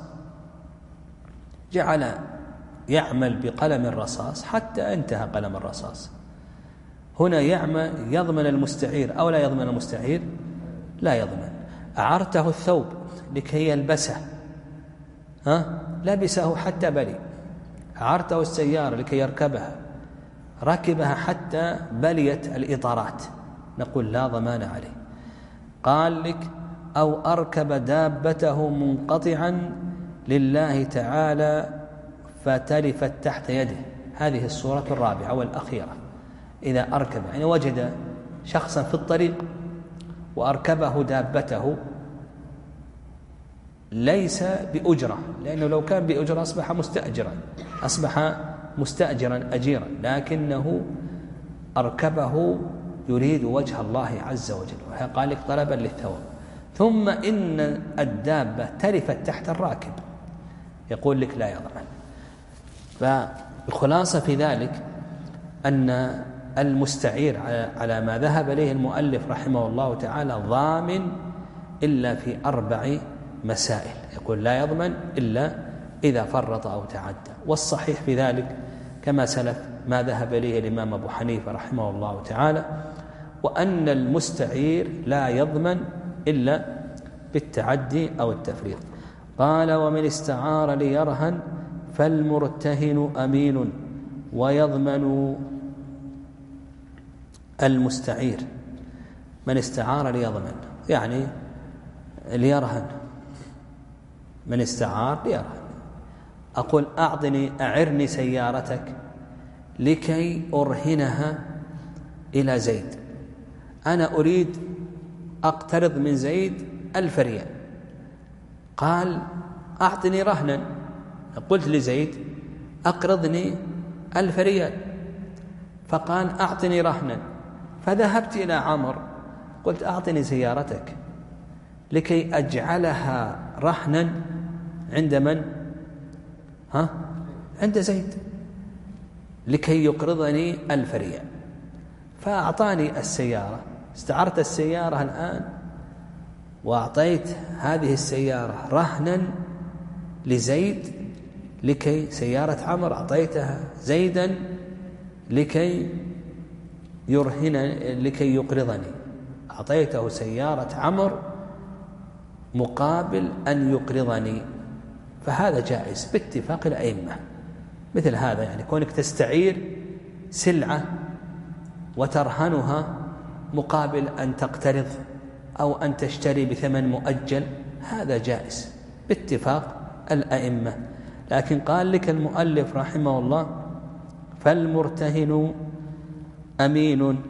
جعل يعمل بقلم الرصاص حتى انتهى قلم الرصاص. هنا يعمل يضمن المستعير أو لا يضمن المستعير؟ لا يضمن. أعرته الثوب لكي يلبسه، ها؟ لبسه حتى بلي. أعرته السيارة لكي يركبها، ركبها حتى بليت الإطارات، نقول لا ضمان عليه. قال لك أو أركب دابته منقطعا لله تعالى فتلفت تحت يده. هذه الصورة الرابعة والأخيرة. إذا أركب يعني وجد شخصا في الطريق وأركبه دابته ليس بأجرة، لأنه لو كان بأجرة أصبح مستأجرا أصبح مستأجرا أجيرا، لكنه أركبه يريد وجه الله عز وجل، قال لك طلبا للثواب. ثم إن الدابة تلفت تحت الراكب، يقول لك لا يضمن. فالخلاصة في ذلك أن المستعير على ما ذهب إليه المؤلف رحمه الله تعالى ضامن إلا في أربع مسائل، يقول لا يضمن إلا إذا فرط أو تعدى. والصحيح في ذلك كما سلف ما ذهب إليه الإمام أبو حنيفة رحمه الله تعالى، وأن المستعير لا يضمن إلا بالتعدي أو التفريط. قال ومن استعار ليرهن فالمرتهن أمين ويضمن المستعير. من استعار ليضمن يعني ليرهن، من استعار ليرهن. أقول أعطني أعرني سيارتك لكي أرهنها إلى زيد، أنا أريد أقترض من زيد ألف ريال. قال أعطني رهنا، قلت لزيد أقرضني ألف ريال، فقال أعطني رهنا. فذهبت إلى عمر قلت أعطني سيارتك لكي أجعلها رهنا عند من؟ ها؟ عند زيد، لكي يقرضني ألف ريال. فأعطاني السيارة، استعرت السيارة الآن وأعطيت هذه السيارة رهنا لزيد، لكي سيارة عمر أعطيتها زيدا لكي يرهن لكي يقرضني، أعطيته سيارة عمر مقابل أن يقرضني، فهذا جائز باتفاق الأئمة. مثل هذا يعني كونك تستعير سلعة وترهنها مقابل أن تقترض أو أن تشتري بثمن مؤجل، هذا جائز باتفاق الأئمة. لكن قال لك المؤلف رحمه الله فالمرتهن أمين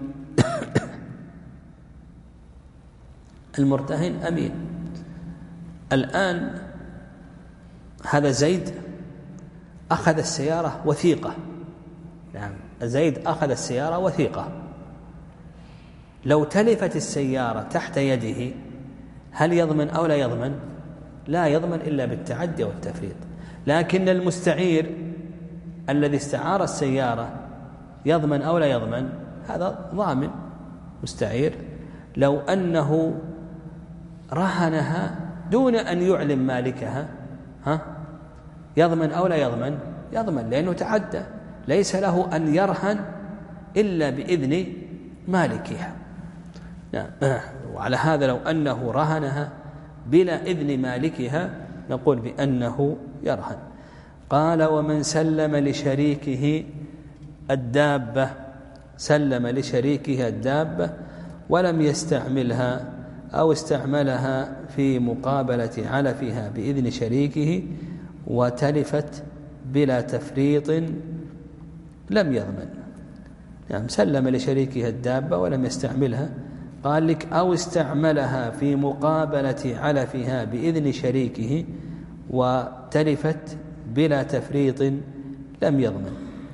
المرتهن أمين. الآن هذا زيد أخذ السيارة وثيقة، نعم زيد أخذ السيارة وثيقة، لو تلفت السيارة تحت يده هل يضمن أو لا يضمن؟ لا يضمن إلا بالتعدي والتفريط. لكن المستعير الذي استعار السيارة يضمن أو لا يضمن؟ هذا ضامن مستعير. لو أنه رهنها دون أن يعلم مالكها ها يضمن أو لا يضمن؟ يضمن، لأنه تعدى، ليس له أن يرهن إلا بإذن مالكها. وعلى هذا لو أنه رهنها بلا إذن مالكها نقول بأنه يرهن. قال ومن سلم لشريكه الدابة سلم لشريكه الدابة ولم يستعملها أو استعملها في مقابلة علفها بإذن شريكه وتلفت بلا تفريط لم يضمن. يعني سلم لشريكه الدابة ولم يستعملها، قال لك أو استعملها في مقابلة علفها بإذن شريكه وتلفت بلا تفريط لم يضمن.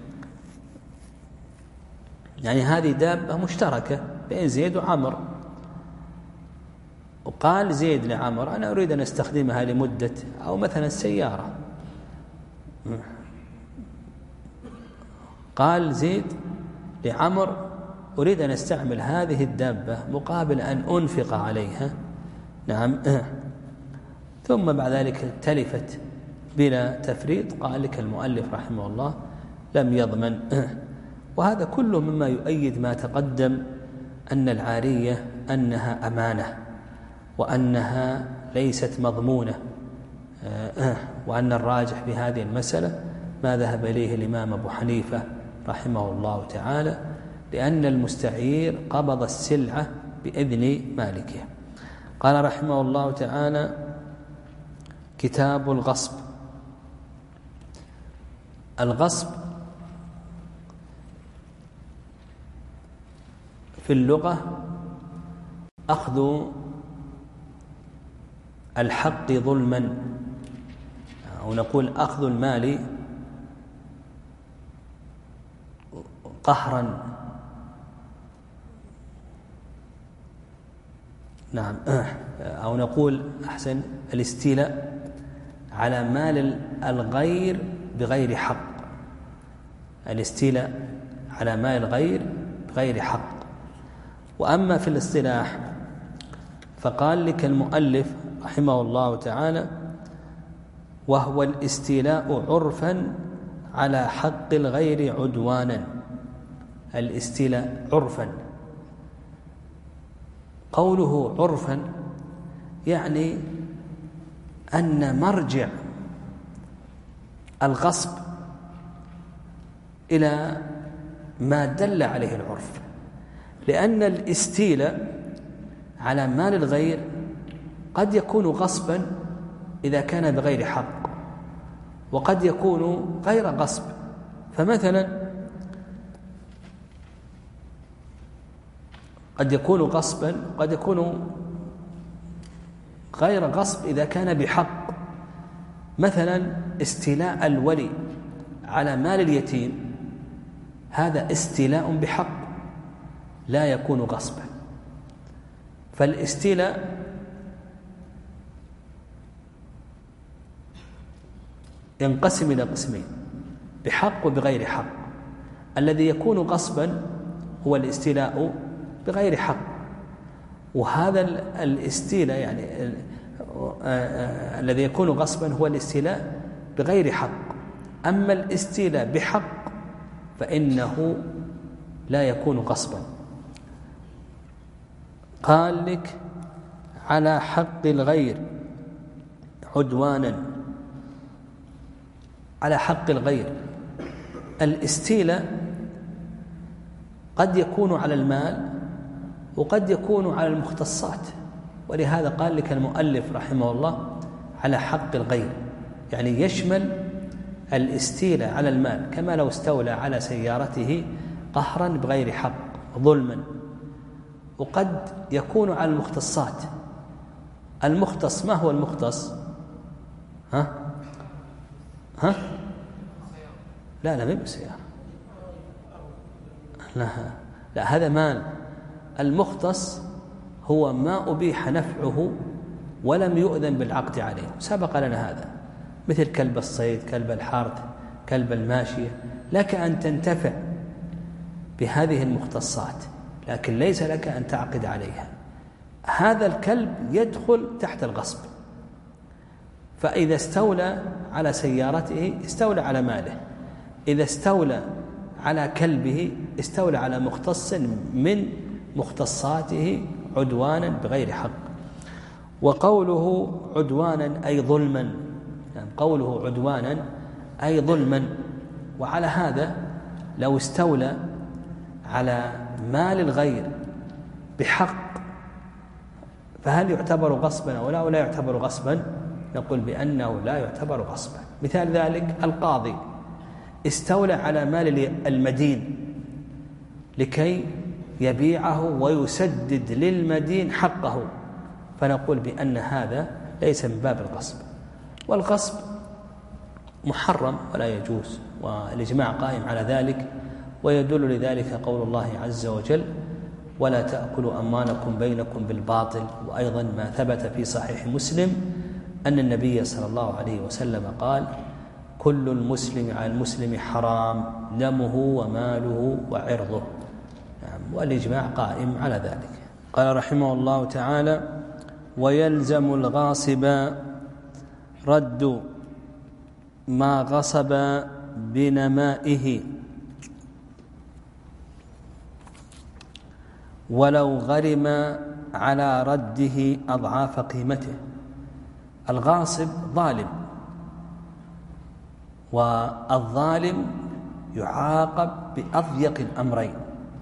يعني هذه دابة مشتركة بين زيد وعمر، وقال زيد لعمر أنا أريد أن أستخدمها لمدة أو مثلا السيارة قال زيد لعمر: أريد أن أستعمل هذه الدابة مقابل أن أنفق عليها. نعم. ثم بعد ذلك تلفت بلا تفريط. قال لك المؤلف رحمه الله: لم يضمن. وهذا كله مما يؤيد ما تقدم، أن العارية أنها أمانة، وأنها ليست مضمونة، وأن الراجح بهذه المسألة ما ذهب إليه الإمام أبو حنيفة رحمه الله تعالى، لأن المستعير قبض السلعة بإذن مالكها. قال رحمه الله تعالى: كتاب الغصب. الغصب في اللغة أخذ الحق ظلما، أو نقول أخذ المال قهرا. نعم. أو نقول أحسن الاستيلاء على مال الغير بغير حق. الاستيلاء على مال الغير بغير حق. وأما في الاصطلاح فقال لك المؤلف رحمه الله تعالى: وهو الاستيلاء عرفا على حق الغير عدوانا. الاستيلاء عرفا، قوله عرفا يعني أن مرجع الغصب إلى ما دل عليه العرف، لأن الاستيلاء على مال الغير قد يكون غصبا إذا كان بغير حق، وقد يكون غير غصب. فمثلا قد يكون غصبا، قد يكون غير غصب إذا كان بحق. مثلا استيلاء الولي على مال اليتيم هذا استيلاء بحق، لا يكون غصبا. فالاستيلاء ينقسم إلى قسمين: بحق وبغير حق. الذي يكون غصبا هو الاستيلاء بغير حق، وهذا الاستيلاء يعني الذي يكون غصبا هو الاستيلاء بغير حق. أما الاستيلاء بحق فإنه لا يكون غصبا. قال لك: على حق الغير عدوانا. على حق الغير، الاستيلاء قد يكون على المال وقد يكون على المختصات، ولهذا قال لك المؤلف رحمه الله: على حق الغير، يعني يشمل الاستيلاء على المال كما لو استولى على سيارته قهرا بغير حق ظلما. وقد يكون على المختصات. المختص، ما هو المختص؟ ها ها لا لا، مو بالسيارة، لا لا، هذا مال. المختص هو ما أبيح نفعه ولم يؤذن بالعقد عليه، سبق لنا هذا، مثل كلب الصيد، كلب الحارث، كلب الماشية. لك أن تنتفع بهذه المختصات، لكن ليس لك أن تعقد عليها. هذا الكلب يدخل تحت الغصب. فإذا استولى على سيارته استولى على ماله، إذا استولى على كلبه استولى على مختص من مختصاته عدوانا بغير حق. وقوله عدوانا أي ظلما، يعني قوله عدوانا أي ظلما. وعلى هذا لو استولى على مال الغير بحق فهل يعتبر غصبا أو لا ولا يعتبر غصبا؟ نقول بأنه لا يعتبر غصبا. مثال ذلك القاضي استولى على مال المدين لكي يبيعه ويسدد للمدين حقه، فنقول بأن هذا ليس من باب الغصب. والغصب محرم ولا يجوز، والإجماع قائم على ذلك، ويدل لذلك قول الله عز وجل: ولا تأكلوا أموالكم بينكم بالباطل. وأيضا ما ثبت في صحيح مسلم أن النبي صلى الله عليه وسلم قال: كل المسلم على المسلم حرام دمه وماله وعرضه، والإجماع قائم على ذلك. قال رحمه الله تعالى: ويلزم الغاصب رد ما غصب بنمائه ولو غرم على رده أضعاف قيمته. الغاصب ظالم، والظالم يعاقب بأضيق الأمرين.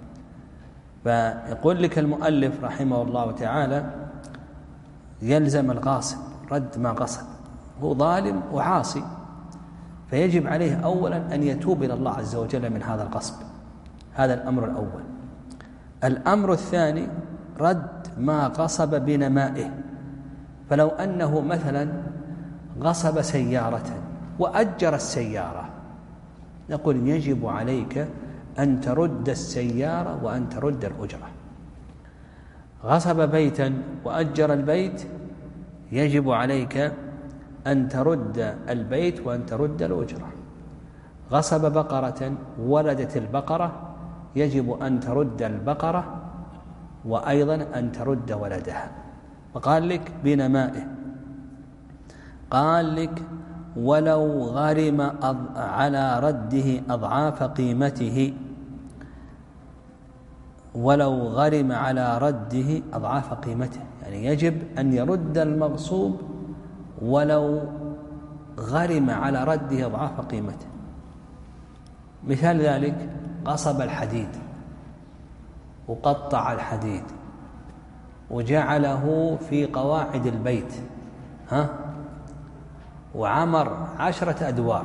فيقول لك المؤلف رحمه الله تعالى: يلزم الغاصب رد ما غصب، هو ظالم وعاصي، فيجب عليه أولا أن يتوب إلى الله عز وجل من هذا الغصب. هذا الأمر الأول. الأمر الثاني رد ما غصب بنمائه. فلو أنه مثلا غصب سيارة وأجر السيارة، نقول يجب عليك أن ترد السيارة وأن ترد الأجرة. غصب بيتا وأجر البيت، يجب عليك أن ترد البيت وأن ترد الأجرة. غصب بقرة ولدت البقرة، يجب أن ترد البقرة وأيضا أن ترد ولدها. وقال لك بنمائه، قال لك ولو غرم على رده أضعاف قيمته، ولو غرم على رده أضعاف قيمته، يعني يجب أن يرد المغصوب ولو غرم على رده أضعاف قيمته. مثال ذلك: غصب الحديد وقطع الحديد وجعله في قواعد البيت، ها وعمر عشرة أدوار،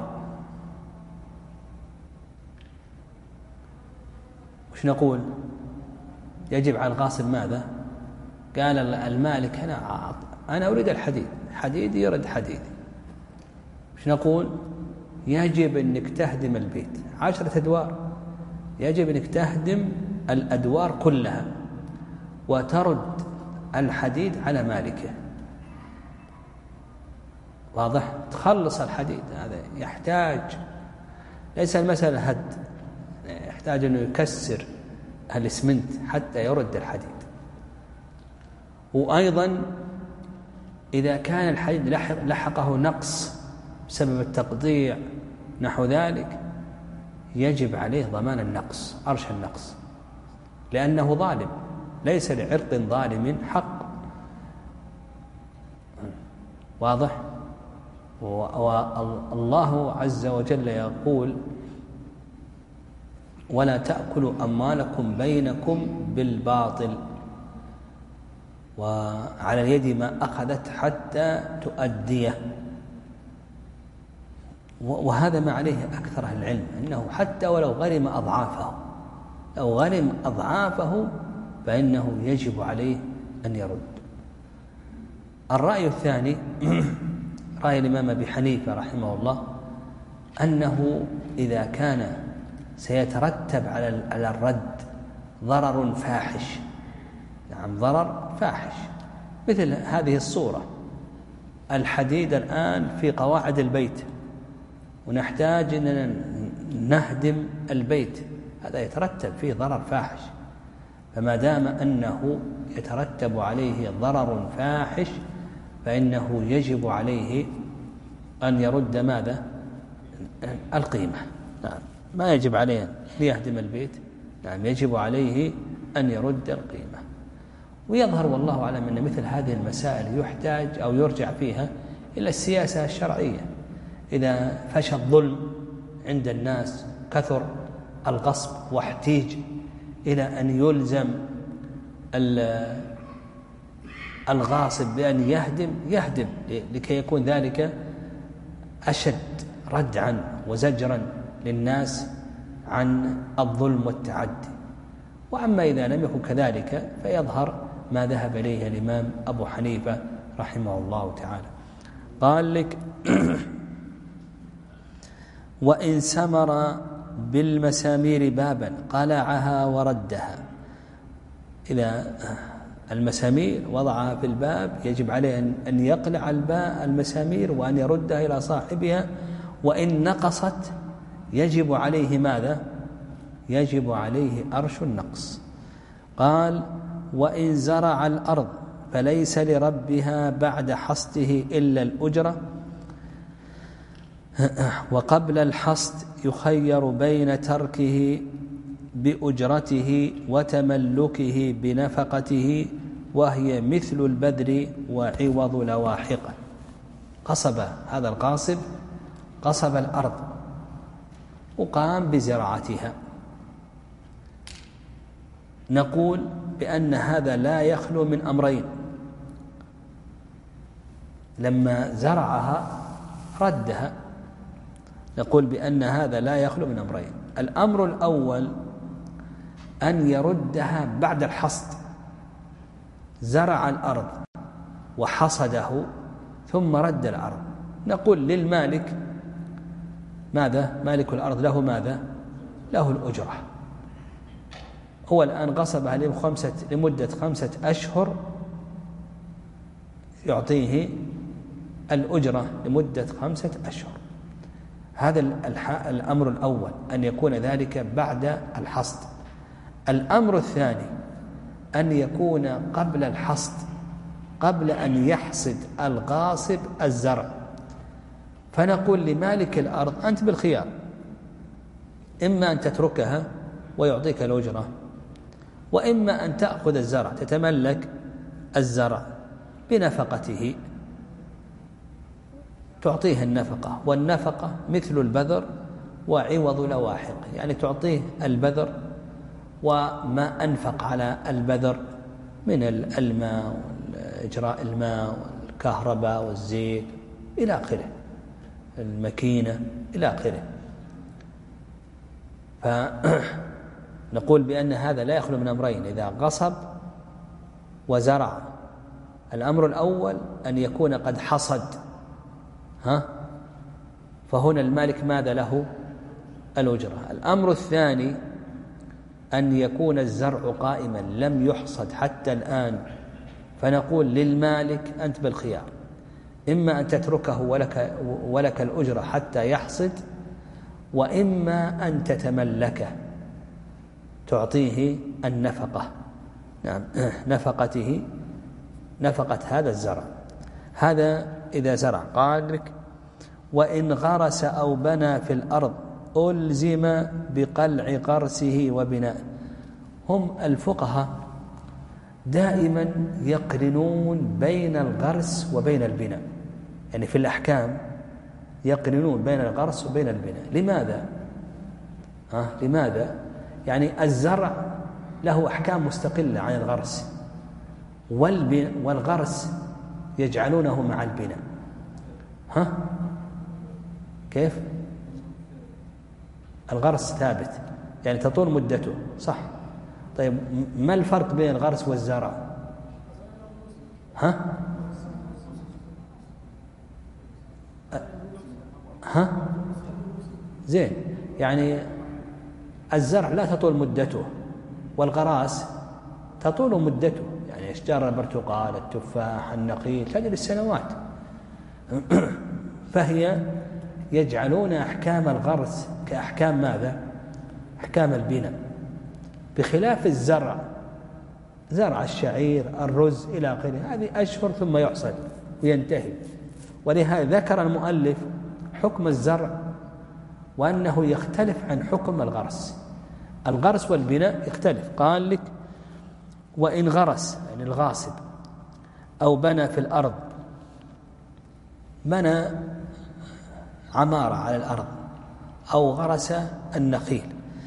وش نقول؟ يجب على الغاصب ماذا؟ قال المالك: أنا أنا أريد الحديد، حديدي يرد حديدي. وش نقول؟ يجب أنك تهدم البيت عشرة أدوار، يجب أنك تهدم الأدوار كلها وترد الحديد على مالكه. واضح؟ تخلص الحديد. هذا يحتاج، ليس المسألة هد، يحتاج أنه يكسر الإسمنت حتى يرد الحديد. وأيضا إذا كان الحديد لحقه نقص بسبب التقطيع نحو ذلك، يجب عليه ضمان النقص، أرش النقص، لأنه ظالم، ليس لعرض ظالم حق. واضح؟ والله عز وجل يقول: ولا تأكلوا أموالكم بينكم بالباطل وعلى اليد ما أخذت حتى تؤديه. وهذا ما عليه أكثر أهل العلم، أنه حتى ولو غرم أضعافه، لو غرم أضعافه فإنه يجب عليه أن يرد. الرأي الثاني رأي الإمام أبي حنيفة رحمه الله، أنه إذا كان سيترتب على الرد ضرر فاحش، نعم ضرر فاحش، مثل هذه الصورة: الحديد الآن في قواعد البيت ونحتاج أن نهدم البيت، هذا يترتب فيه ضرر فاحش. فما دام أنه يترتب عليه ضرر فاحش فإنه يجب عليه أن يرد ماذا؟ القيمة. نعم، ما يجب عليه أن يهدم البيت، نعم يجب عليه أن يرد القيمة. ويظهر والله أعلم أن مثل هذه المسائل يحتاج أو يرجع فيها إلى السياسة الشرعية. إذا فشى الظلم عند الناس، كثر الغصب واحتيج إلى أن يلزم الغاصب بأن يهدم يهدم لكي يكون ذلك أشد ردعا وزجرا للناس عن الظلم والتعدي. وأما إذا لم يكن كذلك فيظهر ما ذهب إليه الإمام أبو حنيفة رحمه الله تعالى. قال لك: وإن سمر بالمسامير بابا قلعها وردها. إذا المسامير وضعها في الباب يجب عليه أن يقلع الباب المسامير وأن يردها إلى صاحبها وإن نقصت يجب عليه ماذا؟ يجب عليه أرش النقص. قال: وإن زرع الأرض فليس لربها بعد حصده إلا الأجرة، وقبل الحصد يخير بين تركه بأجرته وتملكه بنفقته، وهي مثل البذر وعوض لواحقه. قصب هذا القاصب قصب الأرض وقام بزراعتها، نقول بأن هذا لا يخلو من أمرين. لما زرعها ردها، نقول بأن هذا لا يخلو من أمرين. الأمر الأول أن يردها بعد الحصد، زرع الأرض وحصده ثم رد الأرض، نقول للمالك ماذا؟ مالك الأرض له ماذا؟ له الأجرة. هو الآن غصبها لخمسة لمدة خمسة أشهر، يعطيه الأجرة لمدة خمسة أشهر. هذا الأمر الأول، أن يكون ذلك بعد الحصد. الأمر الثاني أن يكون قبل الحصد، قبل أن يحصد الغاصب الزرع، فنقول لمالك الأرض: أنت بالخيار، إما أن تتركها ويعطيك الأجرة، وإما أن تأخذ الزرع، تتملك الزرع بنفقته، تعطيه النفقة، والنفقة مثل البذر وعوض لواحق، يعني تعطيه البذر وما أنفق على البذر من الماء وإجراء الماء والكهرباء والزيت إلى آخره، المكينة إلى آخره. فنقول بأن هذا لا يخلو من أمرين إذا غصب وزرع. الأمر الأول أن يكون قد حصد، ها فهنا المالك ماذا له؟ الأجرة. الأمر الثاني أن يكون الزرع قائما لم يحصد حتى الآن، فنقول للمالك: أنت بالخيار، إما أن تتركه ولك, ولك الأجرة حتى يحصد، وإما أن تتملكه، تعطيه النفقة، نعم، نفقته، نفقة هذا الزرع. هذا إذا زرع. قال لك: وإن غرس أو بنى في الأرض ألزم بقلع غرسه وبناء. هم الفقهاء دائما يقرنون بين الغرس وبين البناء، يعني في الأحكام يقرنون بين الغرس وبين البناء. لماذا؟ ها لماذا؟ يعني الزرع له أحكام مستقلة عن الغرس، والغرس يجعلونه مع البناء. ها كيف؟ الغرس ثابت، يعني تطول مدته، صح؟ طيب ما الفرق بين الغرس والزرع؟ ها ها زين، يعني الزرع لا تطول مدته، والغراس تطول مدته، يعني أشجار البرتقال، التفاح، النخيل تجري السنوات. فهي يجعلون أحكام الغرس كأحكام ماذا؟ أحكام البناء، بخلاف الزرع، زرع الشعير، الرز إلى آخره، هذه أشهر ثم يحصد وينتهي. ولهذا ذكر المؤلف حكم الزرع وأنه يختلف عن حكم الغرس. الغرس والبناء يختلف. قال لك: وإن غرس، يعني الغاصب، أو بنى في الأرض، بنى عمارة على الأرض أو غرس النخيل،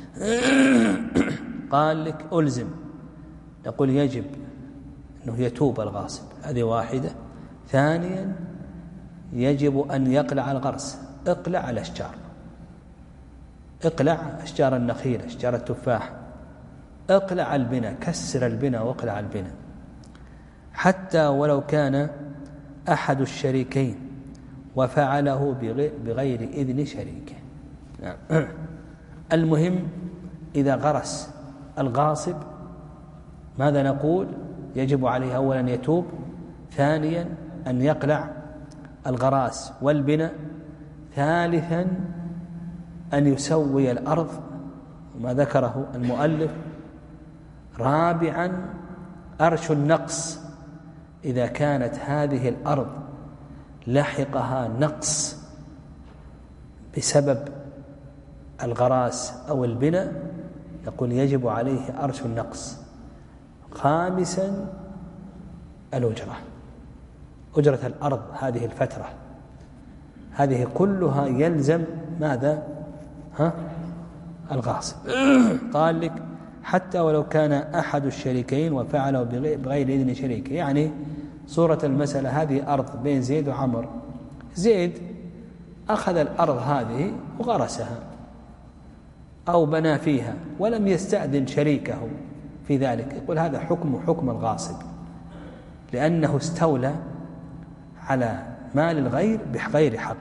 قال لك ألزم، نقول يجب أنه يتوب الغاصب، هذه واحدة. ثانيا يجب أن يقلع الغرس، اقلع الأشجار، اقلع أشجار النخيل، أشجار التفاح، اقلع البناء، كسر البناء واقلع البناء، حتى ولو كان أحد الشريكين وفعله بغير إذن شريكه. نعم. المهم إذا غرس الغاصب ماذا نقول؟ يجب عليه أولا أن يتوب، ثانيا أن يقلع الغراس والبناء، ثالثا أن يسوي الأرض ما ذكره المؤلف. رابعا أرش النقص، إذا كانت هذه الأرض لحقها نقص بسبب الغراس أو البناء يقول يجب عليه أرش النقص. خامسا الأجرة، أجرة الأرض هذه الفترة، هذه كلها يلزم ماذا؟ ها؟ الغاصب. قال لك حتى ولو كان أحد الشريكين وفعله بغير إذن شريكه، يعني صورة المسألة هذه أرض بين زيد وعمر، زيد أخذ الأرض هذه وغرسها أو بنى فيها ولم يستأذن شريكه في ذلك، يقول هذا حكم حكم الغاصب، لأنه استولى على مال الغير بغير حق.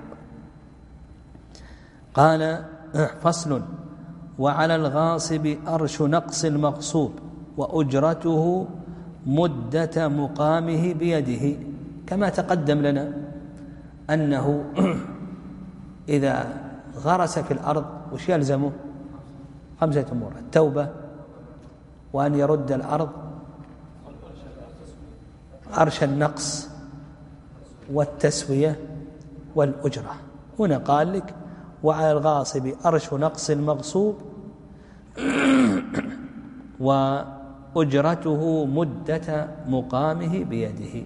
قال فصل: وعلى الغاصب أرش نقص المغصوب وأجرته مدة مقامه بيده، كما تقدم لنا أنه إذا غرس في الأرض وش يلزمه؟ خمسة أمور: التوبة، وأن يرد الأرض، أرش النقص، والتسوية، والأجرة. هنا قال لك وعلى الغاصب أرش نقص المغصوب وأجرته مدة مقامه بيده.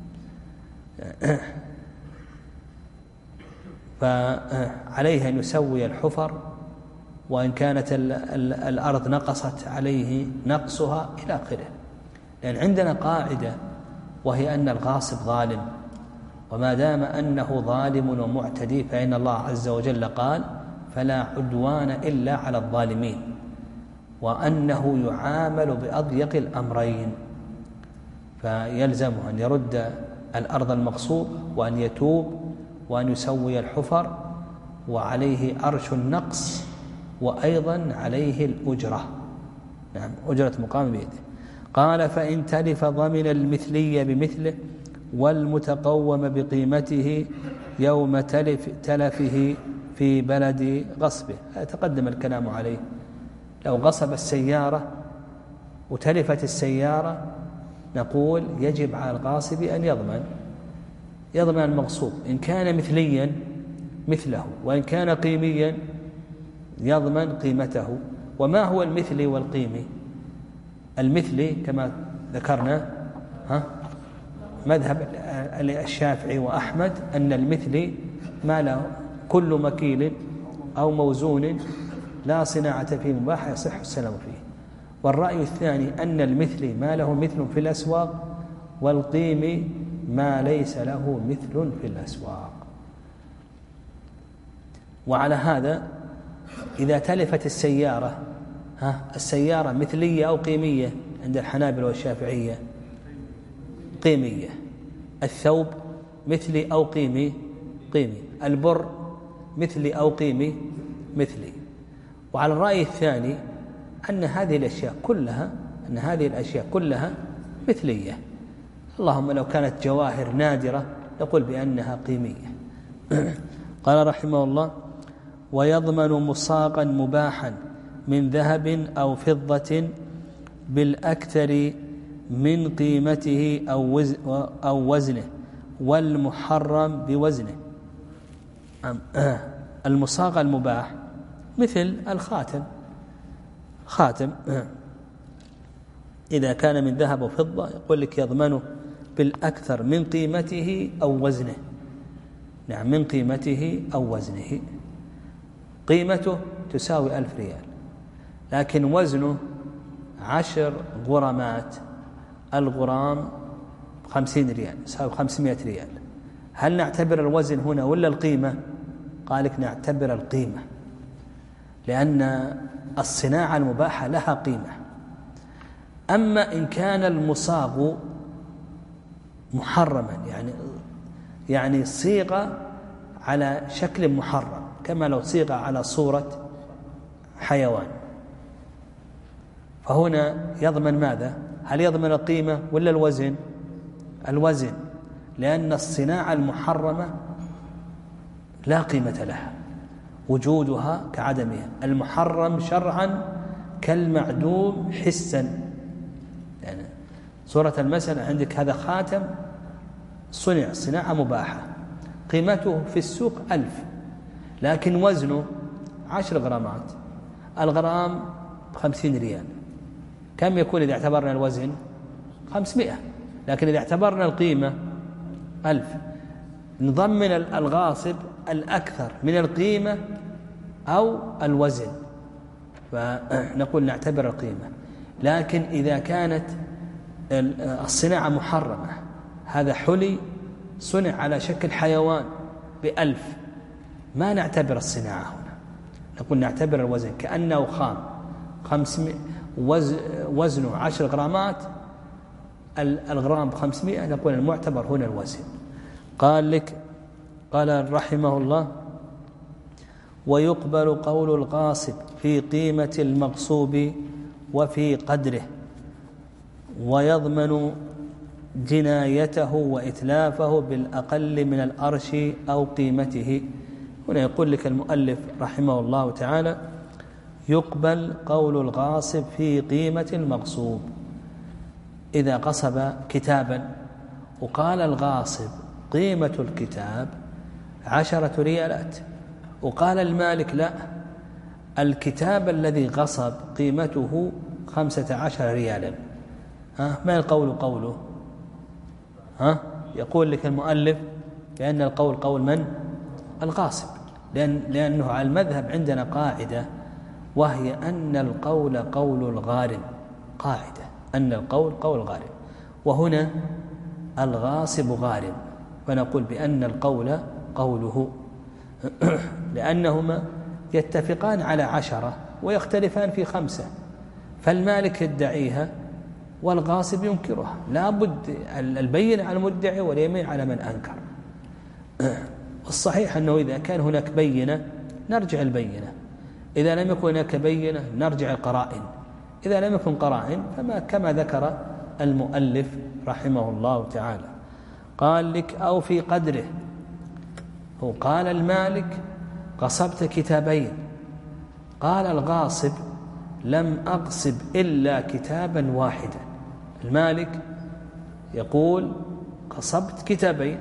فعليه أن يسوي الحفر، وإن كانت الأرض نقصت عليه نقصها إلى آخره. لأن عندنا قاعدة وهي أن الغاصب ظالم، وما دام أنه ظالم ومعتدي فإن الله عز وجل قال: فلا عدوان إلا على الظالمين، وأنه يعامل بأضيق الأمرين، فيلزمه أن يرد الأرض المغصوب، وأن يتوب، وأن يسوي الحفر، وعليه أرش النقص، وأيضا عليه الأجرة، نعم أجرة مقام بيده. قال: فإن تلف ضمن المثلية بمثله والمتقوم بقيمته يوم تلف تلفه في بلد غصبه. تقدم الكلام عليه. لو غصب السيارة وتلفت السيارة نقول يجب على الغاصب أن يضمن يضمن المغصوب، إن كان مثليا مثله، وإن كان قيميا يضمن قيمته. وما هو المثلي والقيمي؟ المثلي كما ذكرنا ها مذهب الشافعي وأحمد أن المثلي ما له كل مكيل أو موزون لا صناعة فيه مباح يصح السلام فيه. والرأي الثاني أن المثلي ما له مثل في الأسواق، والقيمي ما ليس له مثل في الأسواق. وعلى هذا إذا تلفت السيارة، ها السيارة مثلية أو قيمية عند الحنابلة والشافعية؟ قيمية. الثوب مثلي أو قيمي؟ قيمي. البر مثلي أو قيمي؟ مثلي. وعلى الرأي الثاني أن هذه الأشياء كلها أن هذه الأشياء كلها مثلية، اللهم لو كانت جواهر نادرة نقول بأنها قيمية. قال رحمه الله: ويضمن مصاقا مباحا من ذهب أو فضة بالأكثر من قيمته أو وزنه، والمحرم بوزنه. المصاغ المباح مثل الخاتم، خاتم إذا كان من ذهب وفضة يقول لك يضمنه بالأكثر من قيمته أو وزنه. نعم، من قيمته أو وزنه. قيمته تساوي ألف ريال، لكن وزنه عشر غرامات، الغرام خمسين ريال، يساوي خمسمائة ريال. هل نعتبر الوزن هنا ولا القيمة؟ قال لك نعتبر القيمة، لأن الصناعة المباحة لها قيمة. أما إن كان المصاغ محرما، يعني يعني صيغة على شكل محرم، كما لو صيغة على صورة حيوان، فهنا يضمن ماذا؟ هل يضمن القيمة ولا الوزن؟ الوزن، لأن الصناعة المحرمة لا قيمة لها، وجودها كعدمها. المحرم شرعا كالمعدوم حسا. يعني صورة المسألة عندك هذا خاتم صنع صناعة مباحة، قيمته في السوق ألف، لكن وزنه عشر غرامات، الغرام خمسين ريال. كم يكون إذا اعتبرنا الوزن؟ خمسمائة. لكن إذا اعتبرنا القيمة ألف، نضمن الغاصب الأكثر من القيمة أو الوزن، فنقول نعتبر القيمة. لكن إذا كانت الصناعة محرمة، هذا حلي صنع على شكل حيوان بألف، ما نعتبر الصناعة هنا، نقول نعتبر الوزن كأنه خام خمسمائة، وزنه عشر غرامات، الغرام خمسمائة، نقول المعتبر هنا الوزن. قال لك قال رحمه الله: ويقبل قول الغاصب في قيمة المغصوب وفي قدره، ويضمن جنايته وإتلافه بالأقل من الأرش أو قيمته. هنا يقول لك المؤلف رحمه الله تعالى: يقبل قول الغاصب في قيمة المغصوب. إذا غصب كتابا وقال الغاصب قيمة الكتاب عشرة ريالات، وقال المالك لا، الكتاب الذي غصب قيمته خمسة عشر ريالا، ها ما القول قوله؟ ها يقول لك المؤلف بأن القول قول من؟ الغاصب، لأن لأنه على المذهب عندنا قاعدة، وهي أن القول قول الغارم. قاعدة أن القول قول الغارم، وهنا الغاصب غارم، فنقول بأن القول قوله، لأنهما يتفقان على عشرة ويختلفان في خمسة، فالمالك يدعيها والغاصب ينكرها، لا بد البينة على المدعي واليمين على من أنكر. والصحيح أنه إذا كان هناك بينة نرجع البينة، إذا لم يكن هناك بينة نرجع القرائن، إذا لم يكن قرائن فما كما ذكر المؤلف رحمه الله تعالى. قال لك: أو في قدره. هو قال المالك غصبت كتابين، قال الغاصب لم أغصب إلا كتابا واحدا. المالك يقول غصبت كتابين،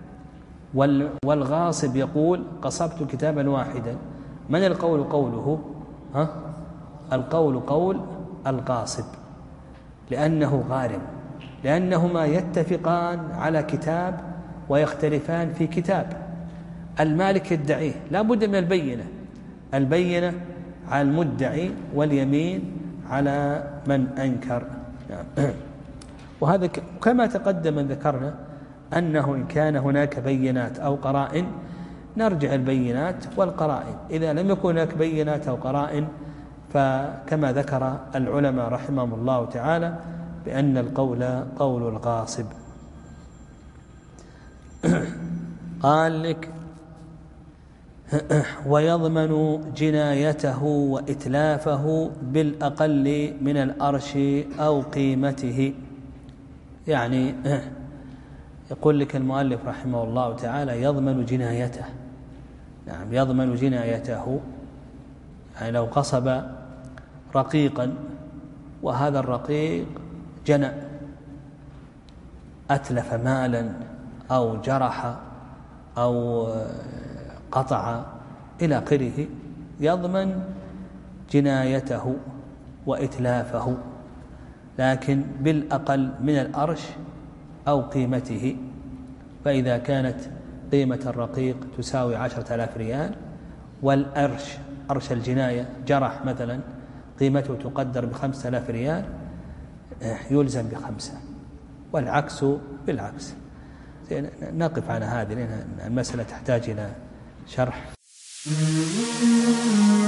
والغاصب يقول غصبت كتابا واحدا. من القول قوله؟ ها؟ القول قول الغاصب، لأنه غارم، لأنهما يتفقان على كتاب ويختلفان في كتاب. المالك يدعيه، لا بد من البينة، البينة على المدعي واليمين على من أنكر. وهذا كما تقدم ذكرنا أنه إن كان هناك بينات أو قرائن نرجع البينات والقرائن، إذا لم يكن هناك بينات أو قرائن فكما ذكر العلماء رحمهم الله تعالى بأن القول قول الغاصب. قال لك: ويضمن جنايته وإتلافه بالأقل من الأرش أو قيمته. يعني يقول لك المؤلف رحمه الله تعالى يضمن جنايته. نعم، يضمن جنايته، يعني لو غصب رقيقا وهذا الرقيق جنى، أتلف مالا أو جرح أو قطع إلى آخره، يضمن جنايته وإتلافه، لكن بالأقل من الأرش أو قيمته. فإذا كانت قيمة الرقيق تساوي عشرة آلاف ريال، والأرش أرش الجناية جرح مثلا قيمته تقدر بخمسة آلاف ريال، يلزم بخمسة، والعكس بالعكس. نقف على هذه لأن المسألة تحتاج إلى شرح.